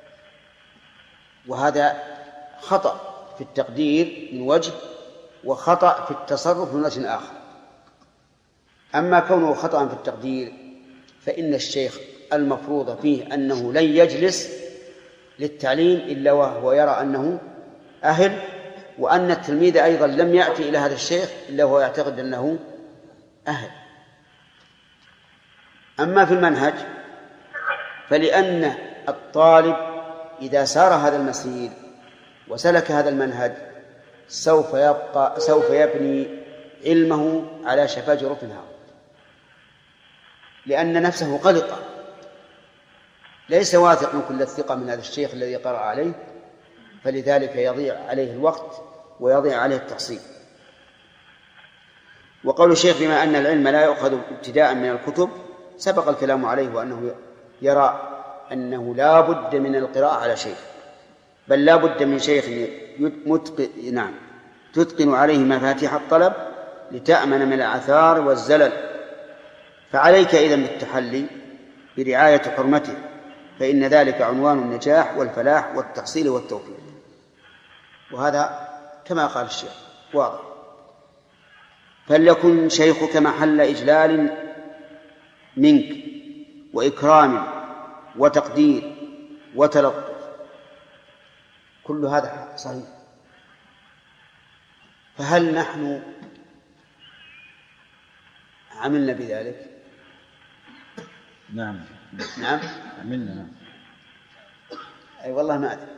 وهذا خطأ في التقدير من وجه وخطأ في التصرف من وجه آخر. أما كونه خطأ في التقدير فإن الشيخ المفروض فيه أنه لن يجلس للتعليم إلا وهو يرى أنه أهل، وأن التلميذ أيضا لم يأتي إلى هذا الشيخ إلا وهو يعتقد أنه أهل. أما في المنهج فلأن الطالب إذا سار هذا المسير وسلك هذا المنهج سوف يبني علمه على شفا جرف الهار، لأن نفسه قلقة، ليس واثق من كل الثقة من هذا الشيخ الذي قرأ عليه، فلذلك يضيع عليه الوقت ويضيع عليه التحصيل. وقول الشيخ بما أن العلم لا يؤخذ ابتداء من الكتب سبق الكلام عليه، وأنه يرى أنه لا بد من القراءة على شيخ، بل لا بد من شيخ تتقن عليه مفاتيح الطلب لتأمن من الآثار والزلل. فعليك إذن بالتحلي برعاية حرمته، فإن ذلك عنوان النجاح والفلاح والتحصيل والتوفيق. وهذا كما قال الشيخ واضح. فليكن شيخك محل إجلال منك وإكرام وتقدير وتلطف، كل هذا صحيح. فهل نحن عملنا بذلك؟ نعم عملنا. أي والله ما أدري.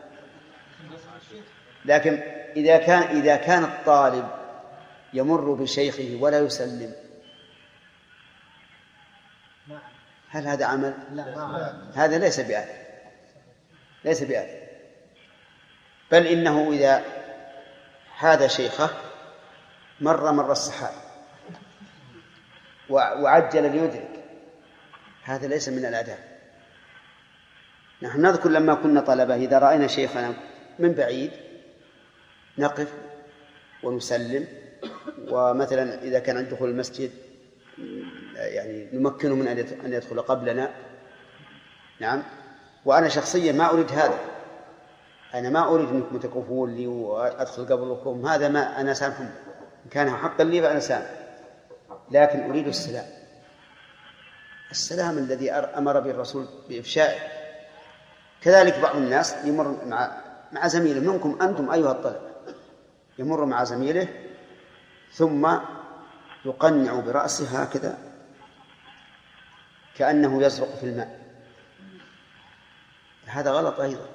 لكن إذا كان الطالب يمر بشيخه ولا يسلم، هل هذا عمل؟ هذا ليس بآدم، بل إنه إذا حاذى شيخه مر السحاب وعجل ليدرك، هذا ليس من الآداب. نحن نذكر لما كنا طلبة إذا رأينا شيخنا من بعيد نقف ونسلم، ومثلا إذا كان عند دخول المسجد يعني نمكنه من أن يدخل قبلنا. نعم. وأنا شخصيا ما أريد هذا، أنا ما أريد أنكم تكفون لي وأدخل قبلكم، هذا ما أنا سامحكم، إن كان حقا لي فأنا سامح، لكن أريد السلام الذي أمر به الرسول بإفشائه. كذلك بعض الناس يمر مع زميله، منكم أنتم أيها الطلبة، يمر مع زميله ثم يقنع برأسه هكذا كأنه يزرق في الماء، هذا غلط أيضا.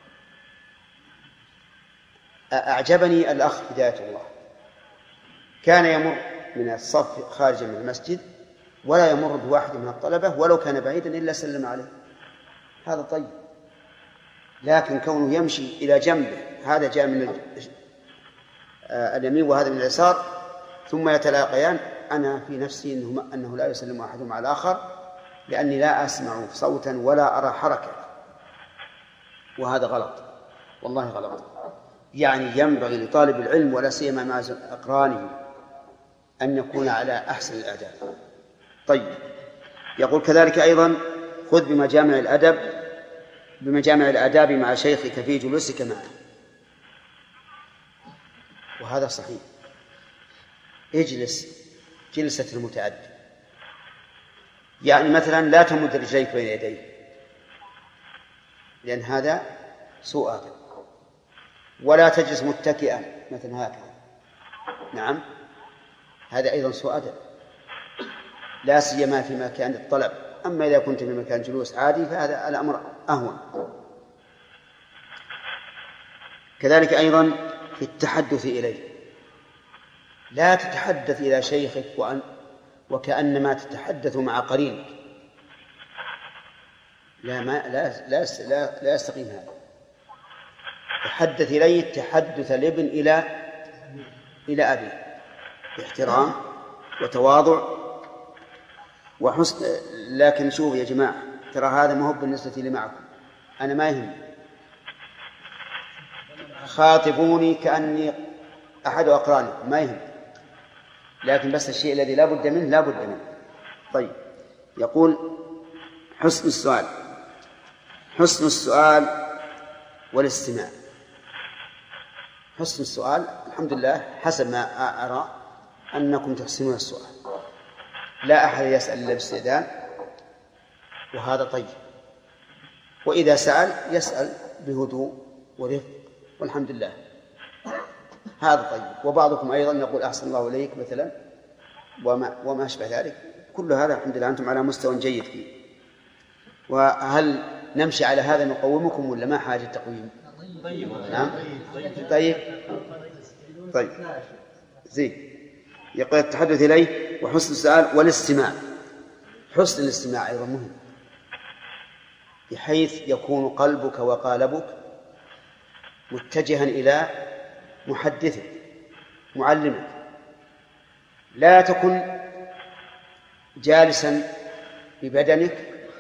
أعجبني الأخ هداية الله، كان يمر من الصف خارج من المسجد ولا يمر بواحد من الطلبة ولو كان بعيدا إلا سلم عليه، هذا طيب. لكن كونه يمشي إلى جنبه، هذا جاء من اليمين وهذا من اليسار، ثم يتلاقيان، أنا في نفسي أنه لا يسلم أحدهم على الآخر، لأني لا أسمع صوتا ولا أرى حركة، وهذا غلط، والله غلط. يعني ينبغي لطالب العلم ولا سيما مع أقرانه أن يكون على أحسن الآداب. طيب، يقول كذلك أيضا خذ بمجامع الآداب مع شيخك في جلوسك معه، وهذا صحيح. اجلس جلسة المتعدي، يعني مثلا لا تمد رجليك بين يديك، لأن هذا سوء أدب، ولا تجلس متكئا مثلا هكذا، نعم، هذا أيضا سوء أدب، لا سيما في مكان الطلب. أما إذا كنت في مكان جلوس عادي فهذا الأمر أهون. كذلك أيضا في التحدث إليه، لا تتحدث إلى شيخك وكأنما تتحدث مع قرينك، لا يستقيم هذا. تحدث إليه تحدث الابن إلى أبيه باحترام وتواضع وحسن. لكن شوفوا يا جماعة، ترى هذا ما هو بالنسبة لي معكم، أنا ما يهم، خاطبوني كأني أحد أقرانكم، ما يهم، لكن بس الشيء الذي لا بد منه لا بد منه. طيب، يقول حسن السؤال والاستماع. حسن السؤال الحمد لله حسب ما أرى أنكم تحسنون السؤال، لا أحد يسأل إلا باستئذان، وهذا طيب. وإذا سأل يسأل بهدوء ورفق، والحمد لله هذا طيب. وبعضكم أيضا يقول أحسن الله إليك مثلا وما أشبه ذلك. كل هذا الحمد لله أنتم على مستوى جيد فيه. وهل نمشي على هذا نقومكم ولا ما حاجة تقويم؟ نعم طيب زين. يقول التحدث إليه وحسن السؤال والاستماع. حسن الاستماع أيضا مهم، بحيث يكون قلبك وقالبك متجها إلى محدثك معلمك. لا تكن جالسا ببدنك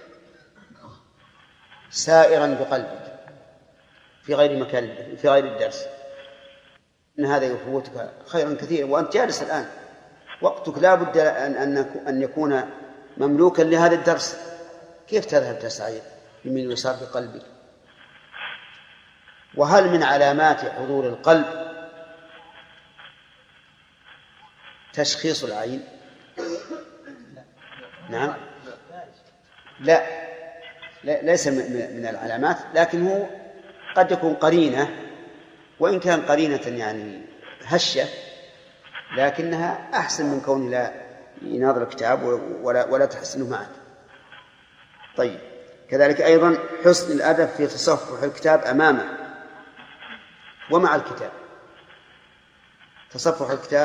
سائرا بقلبك في غير مكان، في غير الدرس، إن هذا يفوتك خيرا كثيرا. وأنت جالس الآن، وقتك لا بد أن يكون مملوكا لهذا الدرس. كيف تذهب تسعى يمين ويسار بقلبك؟ وهل من علامات حضور القلب تشخيص العين؟ نعم، لا ليس من العلامات، لكن هو قد يكون قرينة، وإن كان قرينة يعني هشة، لكنها أحسن من كونه لا يناظر الكتاب ولا تحسنه معك. طيب، كذلك أيضا حسن الأدب في تصفح الكتاب أمامه ومع الكتاب. تصفح الكتاب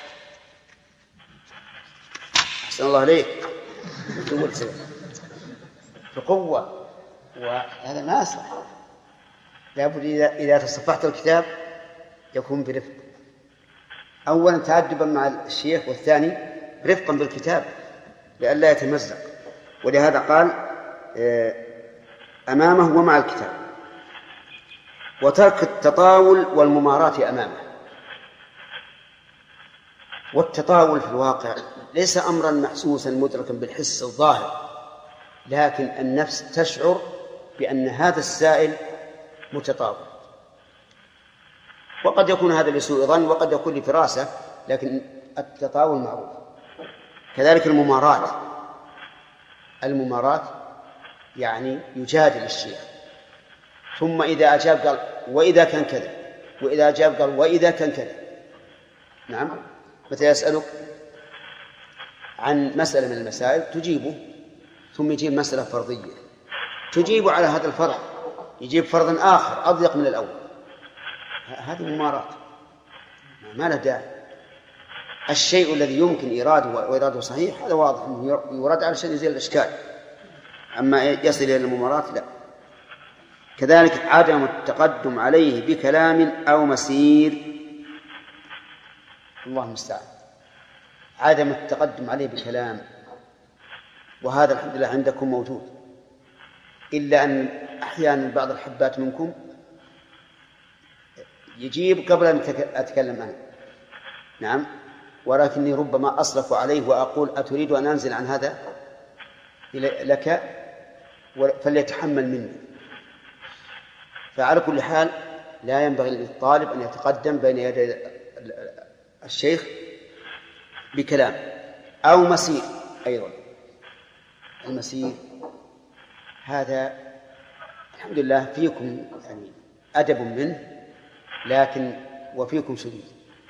أحسن الله عليك بقوة، وهذا ما أصلح. لابد إذا تصفحت الكتاب يكون برفق، أولا تأدبا مع الشيخ، والثاني رفقا بالكتاب لئلا يتمزق. ولهذا قال أمامه ومع الكتاب. وترك التطاول والممارات أمامه. والتطاول في الواقع ليس أمرا محسوسا مدركا بالحس الظاهر، لكن النفس تشعر بأن هذا السائل متطاول. وقد يكون هذا لسوء ظن، وقد يكون لفراسة، لكن التطاول معروف. كذلك الممارات يعني يجادل الشيخ، ثم إذا أجاب قال وإذا كان كذا، وإذا أجاب قال وإذا كان كذا. نعم، متى يسألك عن مسألة من المسائل تجيبه، ثم يجيب مسألة فرضية تجيب على هذا الفرض، يجيب فرض آخر أضيق من الأول. هذه ممارات ما له داعي. الشيء الذي يمكن إيراده وإراده صحيح هذا واضح أنه يراد علشان يزيل الإشكال، أما يصل إلى الممارات لا. كذلك عدم التقدم عليه بكلام أو مسير، الله المستعان. عدم التقدم عليه بكلام، وهذا الحمد لله عندكم موجود، إلا أن أحيانا بعض الحبات منكم يجيب قبل أن أتكلم أنا. نعم، ولكني ربما أصرف عليه وأقول أتريد أن أنزل عن هذا لك فليتحمل مني. فعلى كل حال لا ينبغي للطالب أن يتقدم بين يدي الشيخ بكلام أو مسير. أيضا المسير هذا الحمد لله فيكم يعني أدب منه، لكن وفيكم شديد،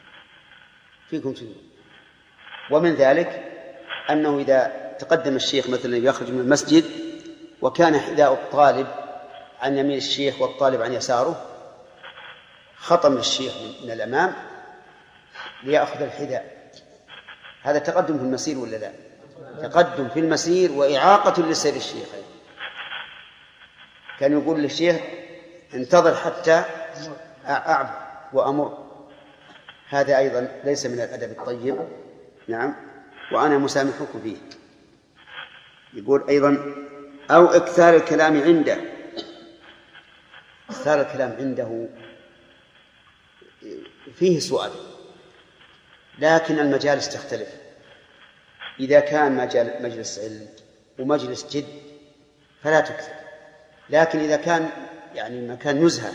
ومن ذلك أنه إذا تقدم الشيخ مثلا يخرج من المسجد وكان حذاء الطالب عن يمين الشيخ والطالب عن يساره، خطم الشيخ من الأمام ليأخذ الحذاء. هذا تقدم في المسير ولا لا؟ تقدم في المسير وإعاقة لسير الشيخ. كان يقول للشيخ انتظر حتى أعبر وأمر. هذا أيضا ليس من الأدب الطيب. نعم، وأنا مسامحكم فيه. يقول أيضا أو إكثار الكلام عنده. إكثار الكلام عنده فيه سؤال، لكن المجالس تختلف. إذا كان مجلس علم ومجلس جد فلا تكثر، لكن إذا كان يعني مكان نزهة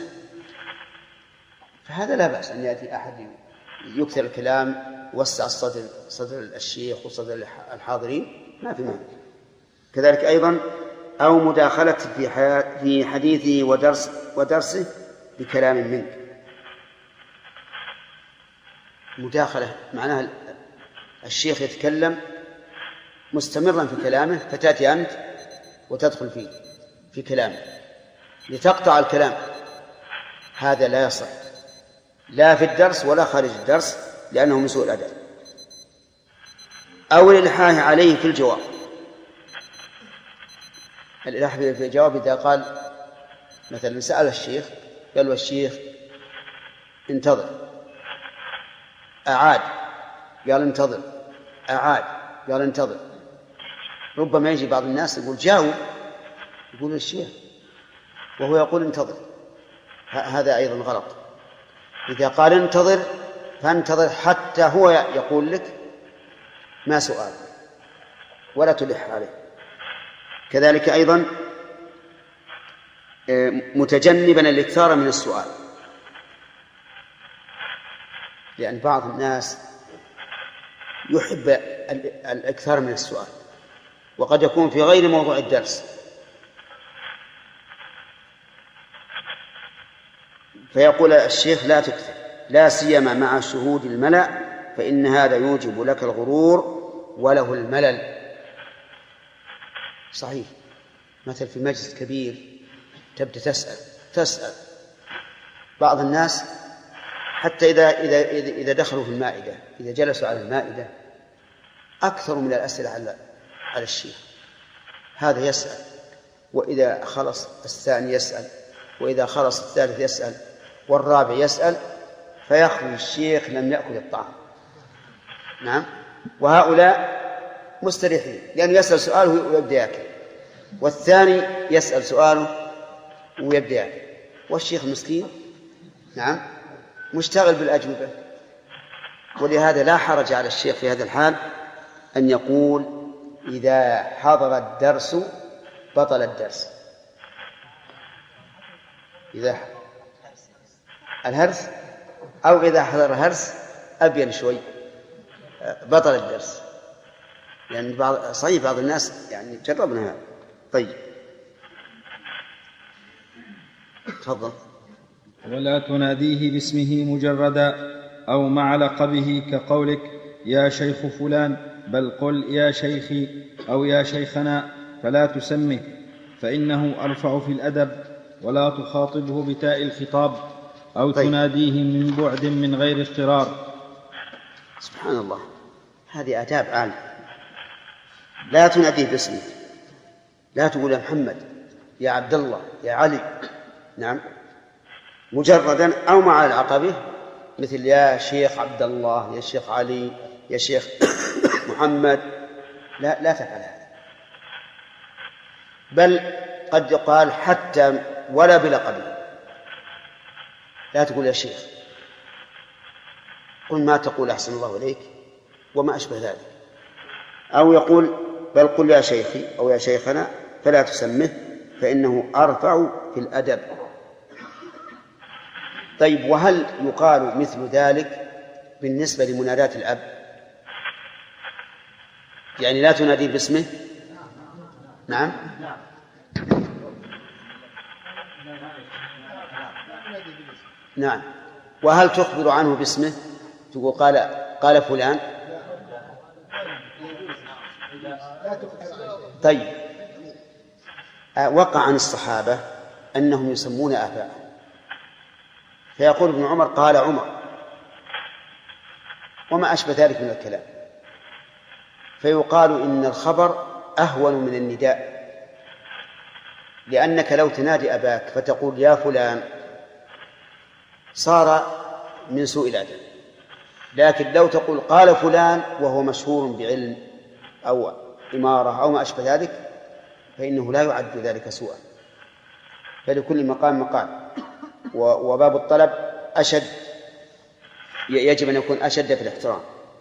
فهذا لا بأس أن يأتي أحد يكثر الكلام، وسع صدر الشيخ وصدر الحاضرين، ما في مانع. كذلك أيضا أو مداخلة في حديثه ودرسه بكلام منك. مداخلة معناها الشيخ يتكلم مستمرا في كلامه فتأتي أنت وتدخل في كلامه لتقطع الكلام، هذا لا يصح لا في الدرس ولا خارج الدرس، لأنه من سوء الأدب. أو الإلحاح عليه في الجواب. الإلحاح في الجواب إذا قال مثلا سأل الشيخ قال الشيخ انتظر، أعاد قال انتظر، أعاد قال انتظر. ربما يجي بعض الناس يقول جاوب، يقول الشيخ وهو يقول انتظر، هذا أيضا غلط. إذا قال انتظر فانتظر حتى هو يقول لك ما سؤال، ولا تلح عليه. كذلك أيضا متجنبا الإكثار من السؤال، لأن بعض الناس يحب الإكثار من السؤال وقد يكون في غير موضوع الدرس، فيقول الشيخ لا تكثر، لا سيما مع شهود الملأ، فإن هذا يوجب لك الغرور وله الملل. صحيح، مثل في مجلس كبير تبدأ تسأل بعض الناس حتى إذا دخلوا في المائدة، إذا جلسوا على المائدة أكثر من الأسئلة على الشيخ. هذا يسأل، وإذا خلص الثاني يسأل، وإذا خلص الثالث يسأل، والرابع يسأل، فيخرج الشيخ لم يأكل الطعام. نعم، وهؤلاء مستريحين لأنه يسأل سؤاله ويبدأ يأكل، والثاني يسأل سؤاله ويبدأ يأكل، والشيخ مسكين نعم مشتغل بالأجوبة. ولهذا لا حرج على الشيخ في هذا الحال أن يقول إذا حضر الدرس بطل الدرس. إذا الهرس أو إذا حضر الهرس أبين شوي بطل الدرس، لأن يعني صحيح بعض الناس يعني جربنا هذا. طيب تفضل. ولا تناديه باسمه مجردا أو مع لقبه كقولك يا شيخ فلان، بل قل يا شيخي أو يا شيخنا، فلا تسمه فإنه أرفع في الأدب. ولا تخاطبه بتاء الخطاب أو طيب. تناديه من بعد من غير اضطرار. سبحان الله، هذه آداب عالية. لا تناديه باسمه، لا تقول يا محمد، يا عبد الله، يا علي، نعم، مجردا أو مع العقبه، مثل يا شيخ عبد الله، يا شيخ علي، يا شيخ محمد. لا تفعل هذا، بل قد يقال حتى ولا بلقبه. لا تقول يا شيخ، قل ما تقول أحسن الله إليك وما أشبه ذلك. أو يقول بل قل يا شيخي أو يا شيخنا، فلا تسمه فإنه أرفع في الأدب. طيب، وهل يقال مثل ذلك بالنسبة لمناداة الأب؟ يعني لا تنادي باسمه؟ نعم. نعم. وهل تخبر عنه باسمه، تقول قال فلان؟ طيب، وقع عن الصحابة أنهم يسمون آباءهم، فيقول ابن عمر قال عمر وما أشبه ذلك من الكلام، فيقال إن الخبر أهون من النداء، لأنك لو تنادي أباك فتقول يا فلان صار من سوء الأدب، لكن لو تقول قال فلان وهو مشهور بعلم أو إمارة أو ما أشبه ذلك فإنه لا يعد ذلك سوءا. فلكل مقام مقال، وباب الطلب أشد، يجب أن يكون أشد في الاحترام.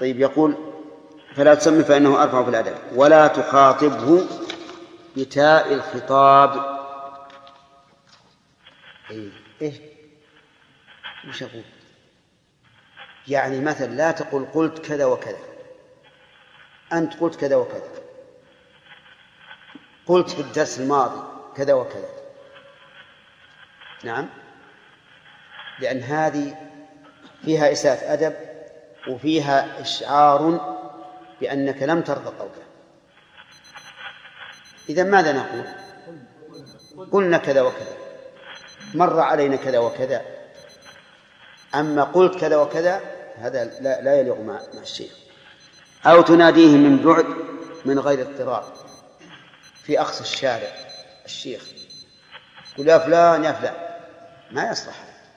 طيب يقول فلا تسمي فإنه أرفع في الأدب ولا تخاطبه بتاء الخطاب. إيه وش أقول؟ يعني مثلا لا تقول قلت كذا وكذا، أنت قلت كذا وكذا، قلت في الدرس الماضي كذا وكذا. نعم، لأن هذه فيها إساءة أدب وفيها إشعار بأنك لم ترضى قوله. إذن ماذا نقول؟ قلنا كذا وكذا، مر علينا كذا وكذا. أما قلت كذا وكذا هذا لا يليق مع الشيخ. أو تناديه من بعد من غير اضطرار في أقصى الشارع الشيخ يقول يا فلان يا فلان، ما يصلح.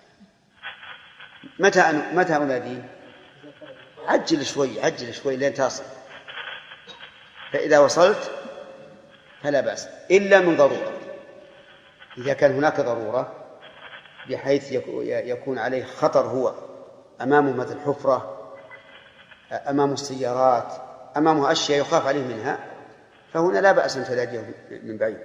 متى أناديه؟ عجل شوي لين تصل، فإذا وصلت فلا بأس إلا من ضرورة. إذا كان هناك ضرورة بحيث يكون عليه خطر، هو أمامه مثل حفرة، أمامه السيارات، أمامه أشياء يخاف عليه منها، فهنا لا بأس أن تناديه من بعيد.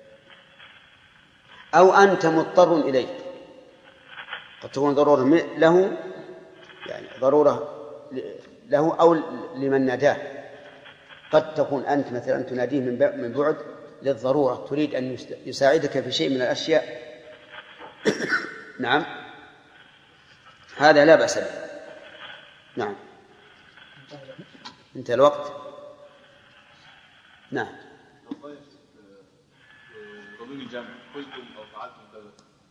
أو أنت مضطر إليه، قد تكون ضرورة له، يعني ضرورة له أو لمن ناداه. قد تكون أنت مثلا تناديه من بعد للضرورة، تريد أن يساعدك في شيء من الأشياء. نعم، هذا لا بأس به. نعم، انتهى الوقت. نعم. ضمن الجمع قلتم أو فعلتم كذا،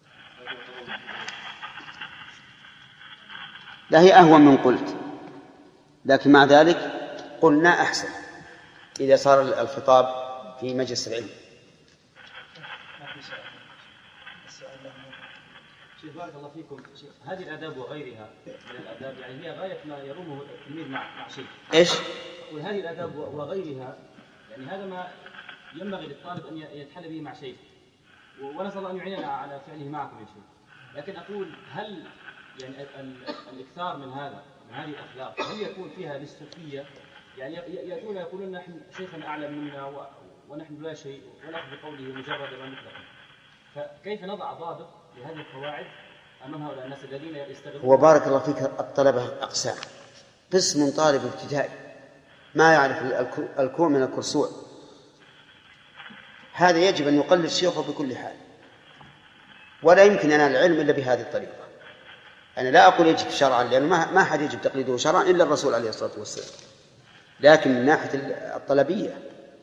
لا، هي أهون من قلت، لكن مع ذلك قلنا أحسن إذا صار الخطاب في مجلس العلم. شيخ بارك الله فيكم، هذه الآداب وغيرها من الآداب يعني هي غاية ما يرومه التلميذ مع شيء. إيش؟ وهذه الآداب وغيرها يعني هذا ما ينبغي للطالب أن يتحلى به مع شيخ، ونسأل الله أن يعيننا على فعله معكم يا شيخ. لكن أقول هل يعني الإكثار من هذه الأخلاق هل يكون فيها للسفية؟ يعني يأتون يقولون نحن شيخنا أعلم منا ونحن لا شيء ونأخذ بقوله مجرد مطلقا. فكيف نضع ضابط لهذه القواعد أمام هؤلاء الناس الذين يستغلون؟ وبارك الله فيك، الطلبة أقسام. قسم طالب ابتدائي ما يعرف الكوع من الكرسوع، هذا يجب أن يقلد شيخه بكل حال، ولا يمكن ينال العلم إلا بهذه الطريقة. أنا لا أقول يجب شرعا، لأنه ما أحد يجب تقليده شرعا إلا الرسول عليه الصلاة والسلام، لكن من ناحية الطلبية.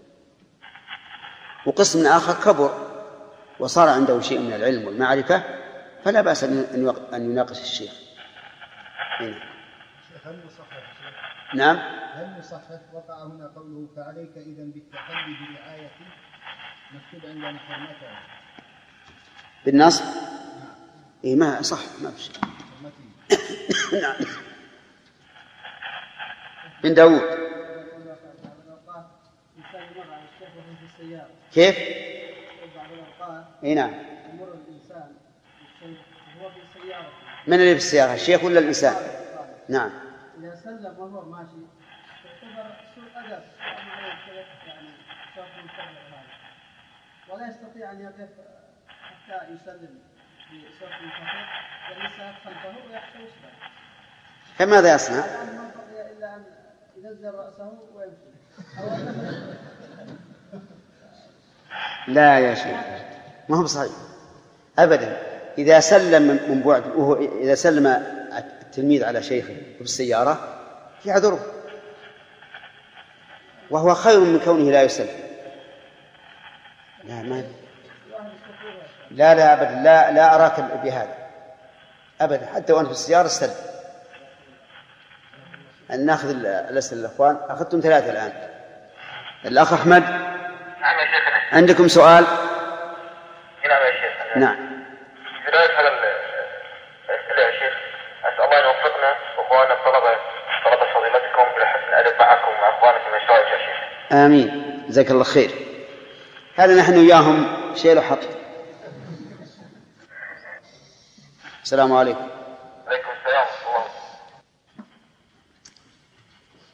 وقسم آخر كبر وصار عنده شيء من العلم والمعرفة، فلا بأس أن يناقش الشيخ. هل يصحح؟ نعم، هل يصحح؟ وقع هنا قوله فعليك إذن بالتحلي برعايته، مكتوب عندنا حرمتها بالنص. إيه ما صح، ما في شيء. نعم. بن داود كيف؟ إيه نعم. من اللي في السيارة، الشيخ ولا الإنسان؟ نعم. إذا سلم وهو ماشي يعتبر سوء أدب، يعني شوف منتظر هذا، ولا يستطيع أن يقف حتى يسلم بصوت منخفض، لأن خلفه ويخشى يسلم. فماذا يصنع؟ ما بقي إلا أن ينزل رأسه ويمشي. لا يا شيخ، ما هو صحيح أبدا. إذا سلم من بعد، إذا سلم التلميذ على شيخه في السيارة يعذره، وهو خير من كونه لا يسلم. لا أبدا، لا أراك بهذا أبدا، حتى وأنت في السيارة استلم. أن نأخذ الأسئلة الأخوان، أخذتم 3 الآن. الأخ أحمد. نعم يا شيخنا. عندكم سؤال؟ نعم يا شيخ. نعم. في بداية هذا الأسئلة يا شيخ، أسأل الله أن يوفقنا وأخواننا طلبة فضيلتكم إلى حسن الأدب معكم ومع أخوانكم من الشرائع يا شيخ. آمين، جزاك الله خير. هذا نحن وياهم شيء له حق. السلام عليكم. عليكم السلام ورحمة الله.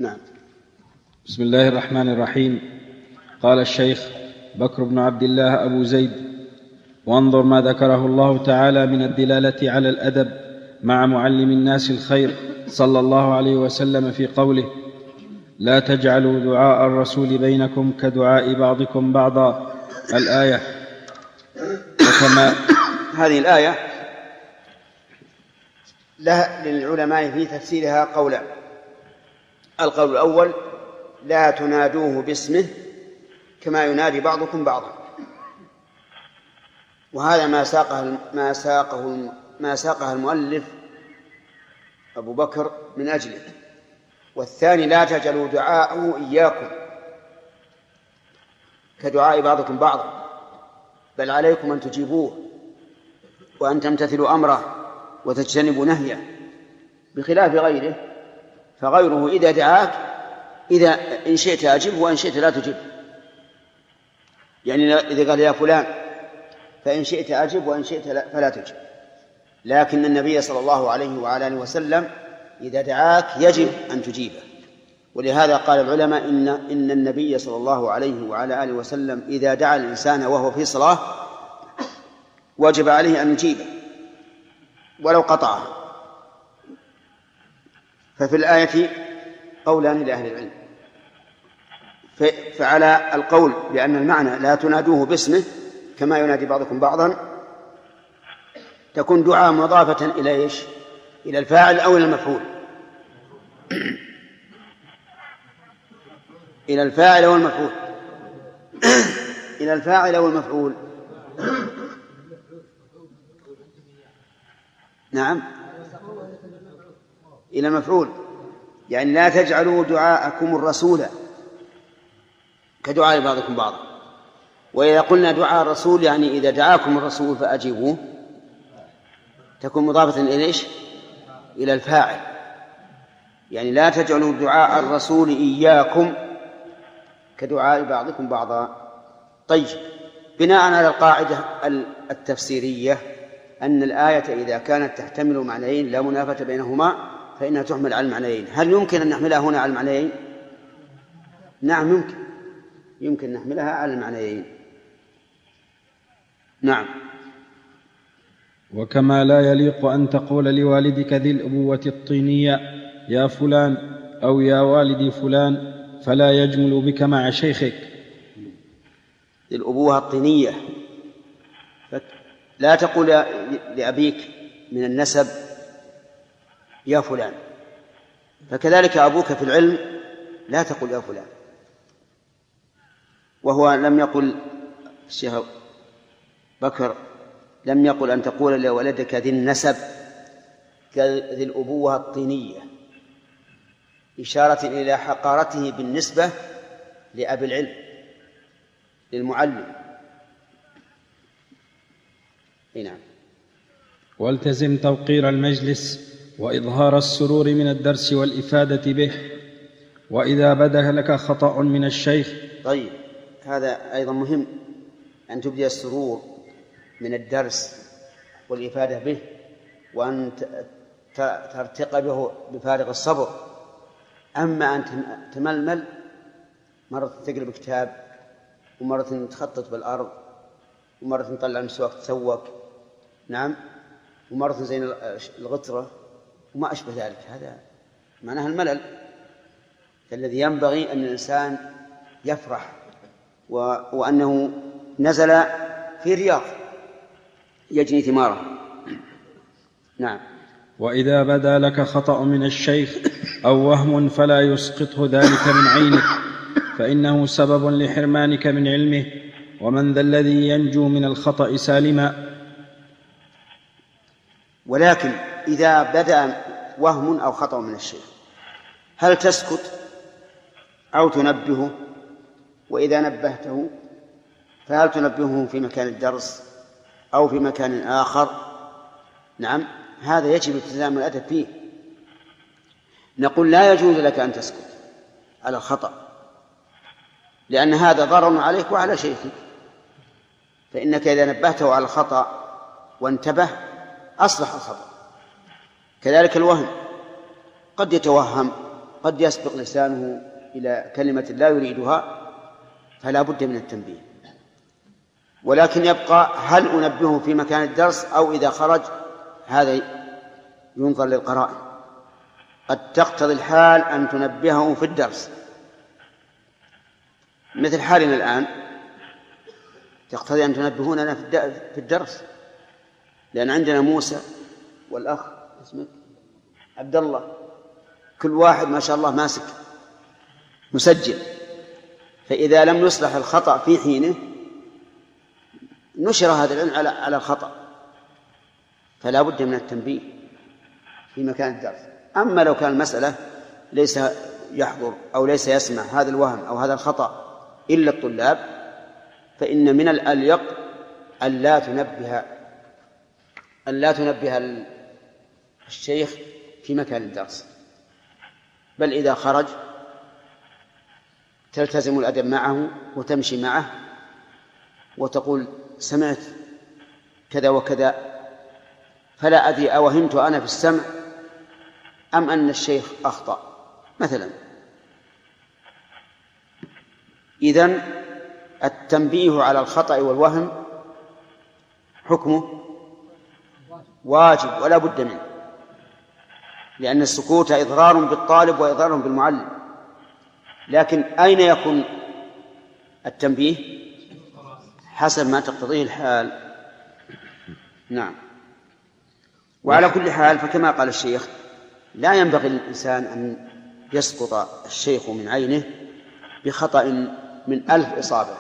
نعم. بسم الله الرحمن الرحيم. قال الشيخ بكر بن عبد الله أبو زيد: وانظر ما ذكره الله تعالى من الدلالة على الأدب مع معلم الناس الخير صلى الله عليه وسلم في قوله: لا تجعلوا دعاء الرسول بينكم كدعاء بعضكم بعضا، الآية. وكما هذه الآية للعلماء في تفسيرها قولان: القول الأول: لا تنادوه باسمه كما ينادي بعضكم بعضا، وهذا ما ساقها المؤلف أبو بكر من أجله. والثاني: لا تجعلوا دعاءه إياكم كدعاء بعضكم بعضا، بل عليكم أن تجيبوه وأن تمتثلوا أمره وتجتنبوا نهيه، بخلاف غيره، فغيره إذا دعاك إن شئت أجب وإن شئت لا تجب. يعني إذا قال يا فلان فإن شئت أجب وإن شئت فلا تجب. لكن النبي صلى الله عليه وعلى آله وسلم إذا دعاك يجب أن تجيبه. ولهذا قال العلماء إن النبي صلى الله عليه وعلى آله وسلم إذا دعا الإنسان وهو في صلاة وجب عليه أن يجيبه ولو قطعه. ففي الآية قولان لأهل العلم: فعلى القول بأن المعنى لا تنادوه باسمه كما ينادي بعضكم بعضا تكون دعاء مضافة إلى إيش؟ إلى الفاعل أو إلى المفعول؟ إلى الفاعل أو المفعول؟ إلى الفاعل أو المفعول؟ نعم، إلى المفعول. يعني لا تجعلوا دعاءكم الرسول كدعاء بعضكم بعضا. وإذا قلنا دعاء الرسول يعني إذا دعاكم الرسول فأجيبوه، تكون مضافة إلى إيش؟ إلى الفاعل. يعني لا تجعلوا دعاء الرسول إياكم كدعاء بعضكم بعضا. طيب، بناء على القاعدة التفسيرية أن الآية إذا كانت تحتمل معنيين لا منافة بينهما فإنها تحمل على المعنيين. هل يمكن أن نحملها هنا على المعنيين؟ نعم، يمكن نحملها على المعنيين. نعم. وكما لا يليق أن تقول لوالدك ذي الأبوة الطينية يا فلان أو يا والدي فلان، فلا يجمل بك مع شيخك. ذي الأبوة الطينية، لا تقول لأبيك من النسب يا فلان، فكذلك أبوك في العلم لا تقول يا فلان. وهو لم يقل الشيخ بكر لم يقل أن تقول لولدك ذي النسب كذي الأبوة الطينية، إشارة إلى حقارته بالنسبة لأبي العلم للمعلم. نعم. والتزم توقير المجلس وإظهار السرور من الدرس والإفادة به، وإذا بدا لك خطأ من الشيخ. طيب، هذا أيضا مهم، أن تبدي السرور من الدرس والإفادة به، وأن ترتقى به بفارغ الصبر. أما أن تململ، مرة تقلب كتاب، ومرة تخطط بالأرض، ومرة تطلع المسواك تسوق، نعم، ومرة زين الغترة وما أشبه ذلك، هذا معناها الملل. فالذي ينبغي أن الإنسان يفرح وأنه نزل في رياض يجني ثماره. نعم. وإذا بدا لك خطأ من الشيخ أو وهم فلا يسقطه ذلك من عينك، فإنه سبب لحرمانك من علمه، ومن ذا الذي ينجو من الخطأ سالما. ولكن إذا بدا وهم أو خطأ من الشيخ هل تسكت أو تنبهه؟ وإذا نبهته فهل تنبهه في مكان الدرس أو في مكان آخر؟ نعم، هذا يجب التزام الأدب فيه. نقول لا يجوز لك أن تسكت على الخطأ، لأن هذا ضرر عليك وعلى شيخك، فإنك إذا نبهته على الخطأ وانتبه أصلح الخطأ. كذلك الوهم، قد يتوهم قد يسبق لسانه إلى كلمة لا يريدها، فلا بد من التنبيه. ولكن يبقى هل أنبهه في مكان الدرس أو إذا خرج، هذا ينظر للقرائن. قد تقتضي الحال أن تنبهه في الدرس، مثل حالنا الآن تقتضي أن تنبهوننا في الدرس، لأن عندنا موسى والأخ اسمك عبد الله، كل واحد ما شاء الله ماسك مسجل، فإذا لم يصلح الخطأ في حينه نشر هذا العلم على الخطأ، فلا بد من التنبيه في مكان الدرس. أما لو كان المسألة ليس يحضر أو ليس يسمع هذا الوهم أو هذا الخطأ إلا الطلاب، فإن من الأليق أن لا تنبه الشيخ في مكان الدرس، بل إذا خرج تلتزم الأدب معه وتمشي معه وتقول سمعت كذا وكذا، فلا أدري أوهمت أنا في السمع أم أن الشيخ أخطأ مثلا. إذن التنبيه على الخطأ والوهم حكمه واجب ولا بد منه، لأن السكوت إضرار بالطالب وإضرار بالمعلم. لكن أين يكون التنبيه؟ حسب ما تقتضيه الحال. نعم. وعلى كل حال فكما قال الشيخ لا ينبغي للإنسان أن يسقط الشيخ من عينه بخطأ من 1000 إصابة.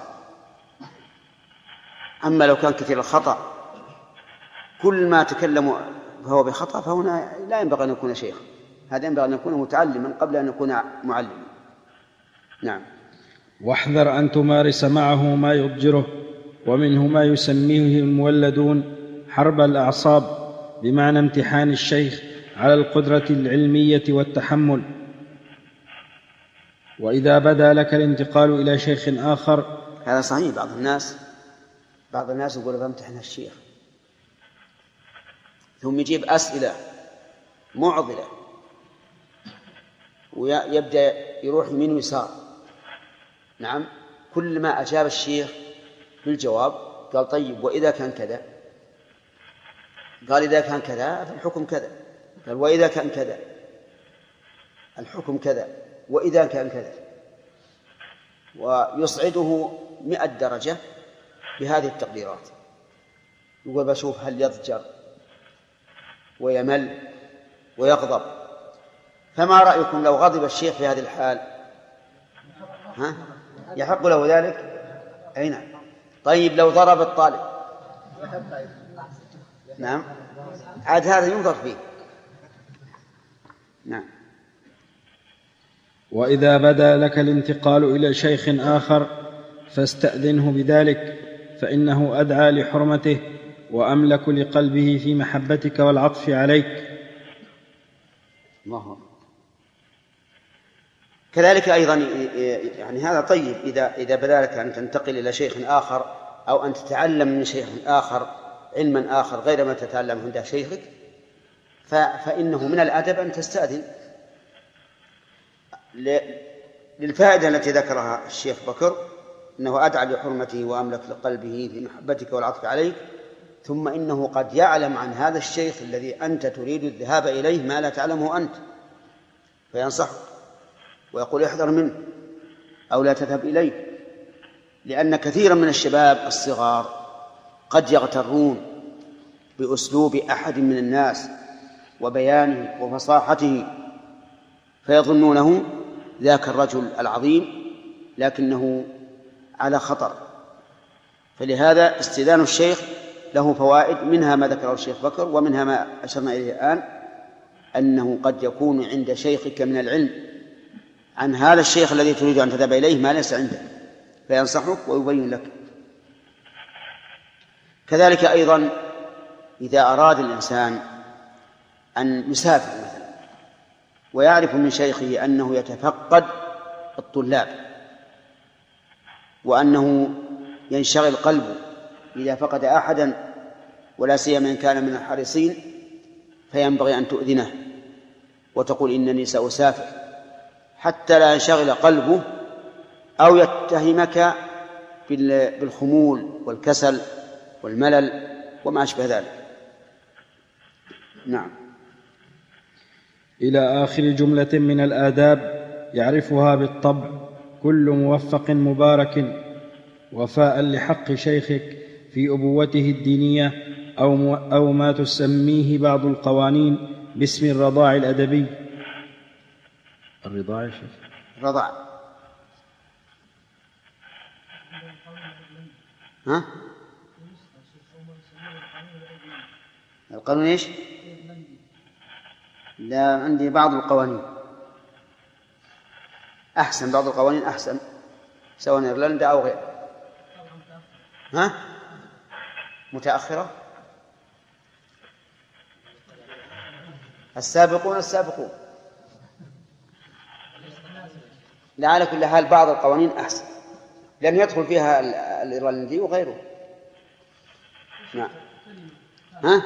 أما لو كان كثير الخطأ كل ما تكلم فهو بخطأ، فهنا لا ينبغي أن يكون شيخ، هذا ينبغي أن يكون متعلما قبل أن يكون معلما. نعم. واحذر أن تمارس معه ما يضجره، ومنه ما يسميه المولدون حرب الأعصاب، بمعنى امتحان الشيخ على القدرة العلمية والتحمل. وإذا بدا لك الانتقال إلى شيخ آخر، هذا صحيح. بعض الناس يقول بامتحن الشيخ، ثم يجيب أسئلة معضلة ويبدأ يروح يمين ويسار. نعم. كل ما أجاب الشيخ بالجواب قال طيب وإذا كان كذا، قال إذا كان كذا فالحكم كذا، قال وإذا كان كذا الحكم كذا، وإذا كان كذا، ويصعده 100 درجة بهذه التقديرات. يقول بشوف هل يضجر ويمل ويغضب. فما رأيكم لو غضب الشيخ في هذه الحال؟ يحق له ذلك؟ أي نعم. طيب لو ضرب الطالب؟ نعم، عاد هذا ينظر فيه. نعم. وإذا بدا لك الانتقال إلى شيخ آخر فاستأذنه بذلك، فإنه أدعى لحرمته وأملك لقلبه في محبتك والعطف عليك. الله. كذلك أيضا يعني هذا طيب إذا بدا لك أن تنتقل إلى شيخ آخر أو أن تتعلم من شيخ آخر علما آخر غير ما تتعلم عند شيخك، فإنه من الأدب أن تستأذن للفائدة التي ذكرها الشيخ بكر، أنه أدعى لحرمته وأملك لقلبه في محبتك والعطف عليك. ثم إنه قد يعلم عن هذا الشيخ الذي أنت تريد الذهاب إليه ما لا تعلمه أنت، فينصحك ويقول احذر منه أو لا تذهب إليه. لأن كثيرا من الشباب الصغار قد يغترون بأسلوب أحد من الناس وبيانه وفصاحته، فيظنونه ذاك الرجل العظيم لكنه على خطر. فلهذا استئذان الشيخ له فوائد، منها ما ذكره الشيخ بكر، ومنها ما أشرنا إليه الآن، أنه قد يكون عند شيخك من العلم عن هذا الشيخ الذي تريد أن تذهب إليه ما ليس عنده، فينصحك ويبين لك. كذلك أيضا إذا أراد الإنسان أن يسافر مثلا ويعرف من شيخه أنه يتفقد الطلاب وأنه ينشغل قلبه إذا فقد أحدا، ولا سيما إن كان من الحريصين، فينبغي أن تؤذنه وتقول إنني سأسافر حتى لا ينشغل قلبه أو يتهمك بالخمول والكسل والملل وما أشبه ذلك. نعم. إلى آخر جملة من الآداب يعرفها بالطبع كل موفق مبارك وفاء لحق شيخك في أبوته الدينية أو ما تسميه بعض القوانين باسم الرضاع الأدبي. الرضاع يا شيخ؟ رضاع. ها؟ القانون ايش؟ لا، عندي بعض القوانين أحسن، بعض القوانين أحسن سواء إيرلندا أو غيرها. ها؟ متأخرة. السابقون لا، على كل حال بعض القوانين أحسن لأن يدخل فيها الإيرلندي وغيره. نعم. ها؟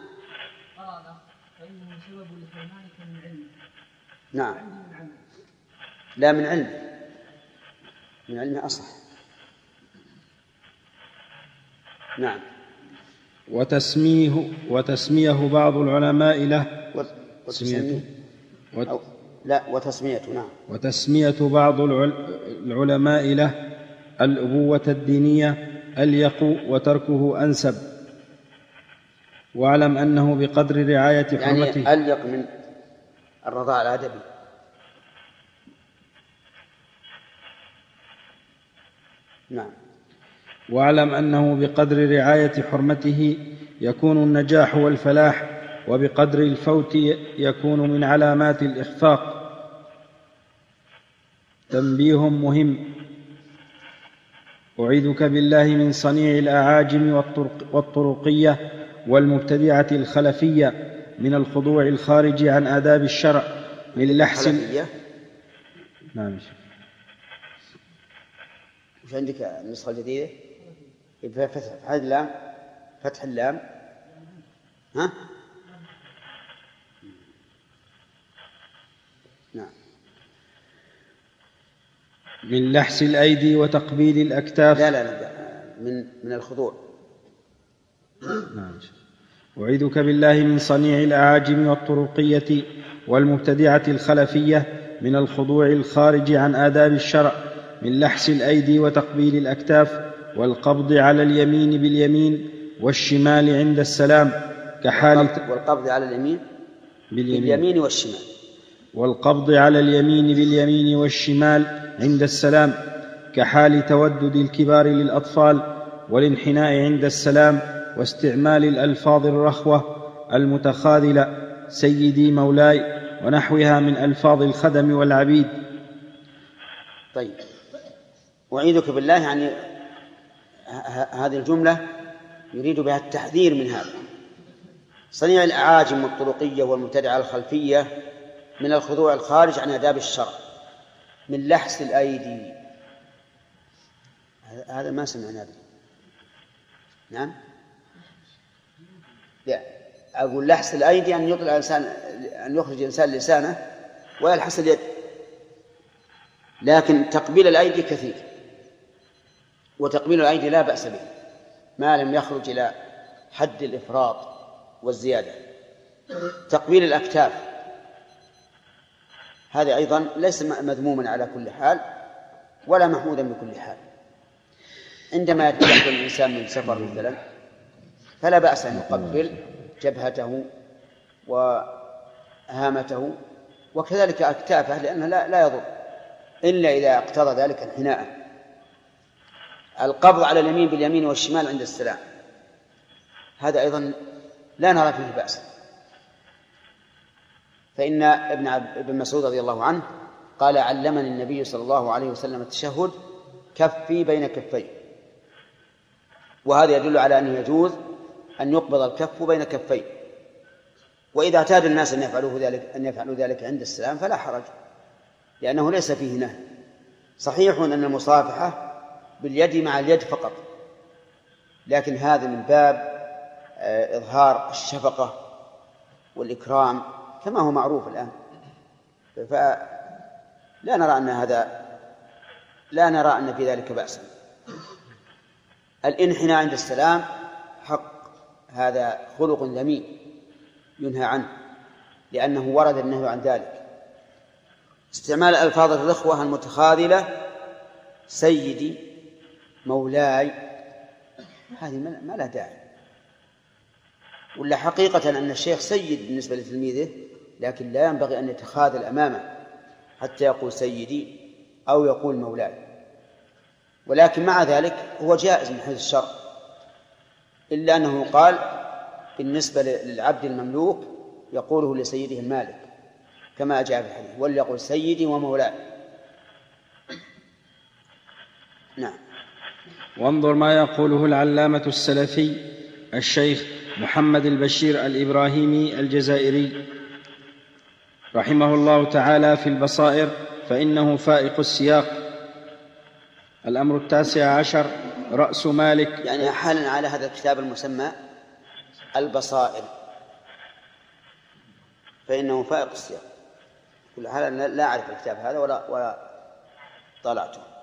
نعم. لا، من علمه أصح. نعم. وتسميه بعض العلماء له نعم. وتسمية بعض العلماء له الأبوة الدينية أليق وتركه أنسب، واعلم أنه بقدر رعاية حرمته. يعني أليق من الرضاع الأدبي. نعم. واعلم أنه بقدر رعاية حرمته يكون النجاح والفلاح، وبقدر الفوت يكون من علامات الإخفاق. تنبيه مهم: أعيذك بالله من صنيع الأعاجم والطرقية والمبتدعة الخلفية من الخضوع الخارج عن آداب الشرع من لحس. نعم. وش عندك النسخة الجديدة؟ فتح اللام. ها؟ نعم. من لحس الأيدي وتقبيل الأكتاف. لا من الخضوع. نعم. أعيذك بالله من صنيع الأعاجم والطرقية والمبتدعة الخلفية من الخضوع الخارج عن آداب الشرع من لحس الأيدي وتقبيل الأكتاف والقبض على اليمين باليمين والشمال عند السلام كحال والقبض على اليمين باليمين والشمال. والقبض على اليمين باليمين والشمال عند السلام كحال تودد الكبار للأطفال والانحناء عند السلام واستعمال الألفاظ الرخوة المتخاذلة سيدي مولاي ونحوها من ألفاظ الخدم والعبيد. طيب، أعيذك بالله يعني هذه الجملة يريد بها التحذير من هذا. صنيع الأعاجم والطرقية والمبتدعة الخلفية من الخضوع الخارج عن آداب الشرع من لحس الأيدي. هذا ما سمعنا به. نعم. لا، أقول لحس الأيدي أن يطلع الإنسان، أن يخرج الإنسان لسانه ويلحس اليد، لكن تقبيل الأيدي كثير، وتقبيل الأيدي لا بأس به ما لم يخرج إلى حد الإفراط والزيادة. تقبيل الأكتاف هذا أيضا ليس مذموما على كل حال ولا محمودا بكل حال. عندما يتحدث الإنسان من سفر مثلا فلا بأس أن يقبل جبهته وهامته وكذلك أكتافه، لأنه لا يضر إلا إذا اقتضى ذلك انحناء. القبض على اليمين باليمين والشمال عند السلام هذا أيضا لا نرى فيه بأس، فإن ابن مسعود رضي الله عنه قال: علمني النبي صلى الله عليه وسلم التشهد كفي بين كفي. وهذا يدل على أنه يجوز أن يقبض الكف بين كفي، وإذا اعتاد الناس أن يفعلوا ذلك عند السلام فلا حرج، لأنه ليس فيه نهي. صحيح أن المصافحة باليد مع اليد فقط، لكن هذا من باب إظهار الشفقة والإكرام كما هو معروف الآن. لا نرى أن في ذلك بأسا. الانحناء عند السلام حق، هذا خلق ذميم ينهى عنه، لأنه ورد النهي عن ذلك. استعمال ألفاظ الرخوة المتخاذلة سيدي مولاي هذه ما لها داعي، ولا حقيقة أن الشيخ سيد بالنسبة لتلميذه، لكن لا ينبغي أن يتخاذل أمامه حتى يقول سيدي أو يقول مولاي. ولكن مع ذلك هو جائز من حيث الشرع، إلا أنه قال بالنسبة للعبد المملوك يقوله لسيده المالك كما جاء في الحديث، وليقول سيدي ومولاي. نعم. وانظر ما يقوله العلامة السلفي الشيخ محمد البشير الإبراهيمي الجزائري رحمه الله تعالى في البصائر، فإنه فائق السياق. الأمر 19 رأس مالك، يعني حالا على هذا الكتاب المسمى البصائر، فإنه فائق السياق. كل حال لا أعرف الكتاب هذا ولا طلعته.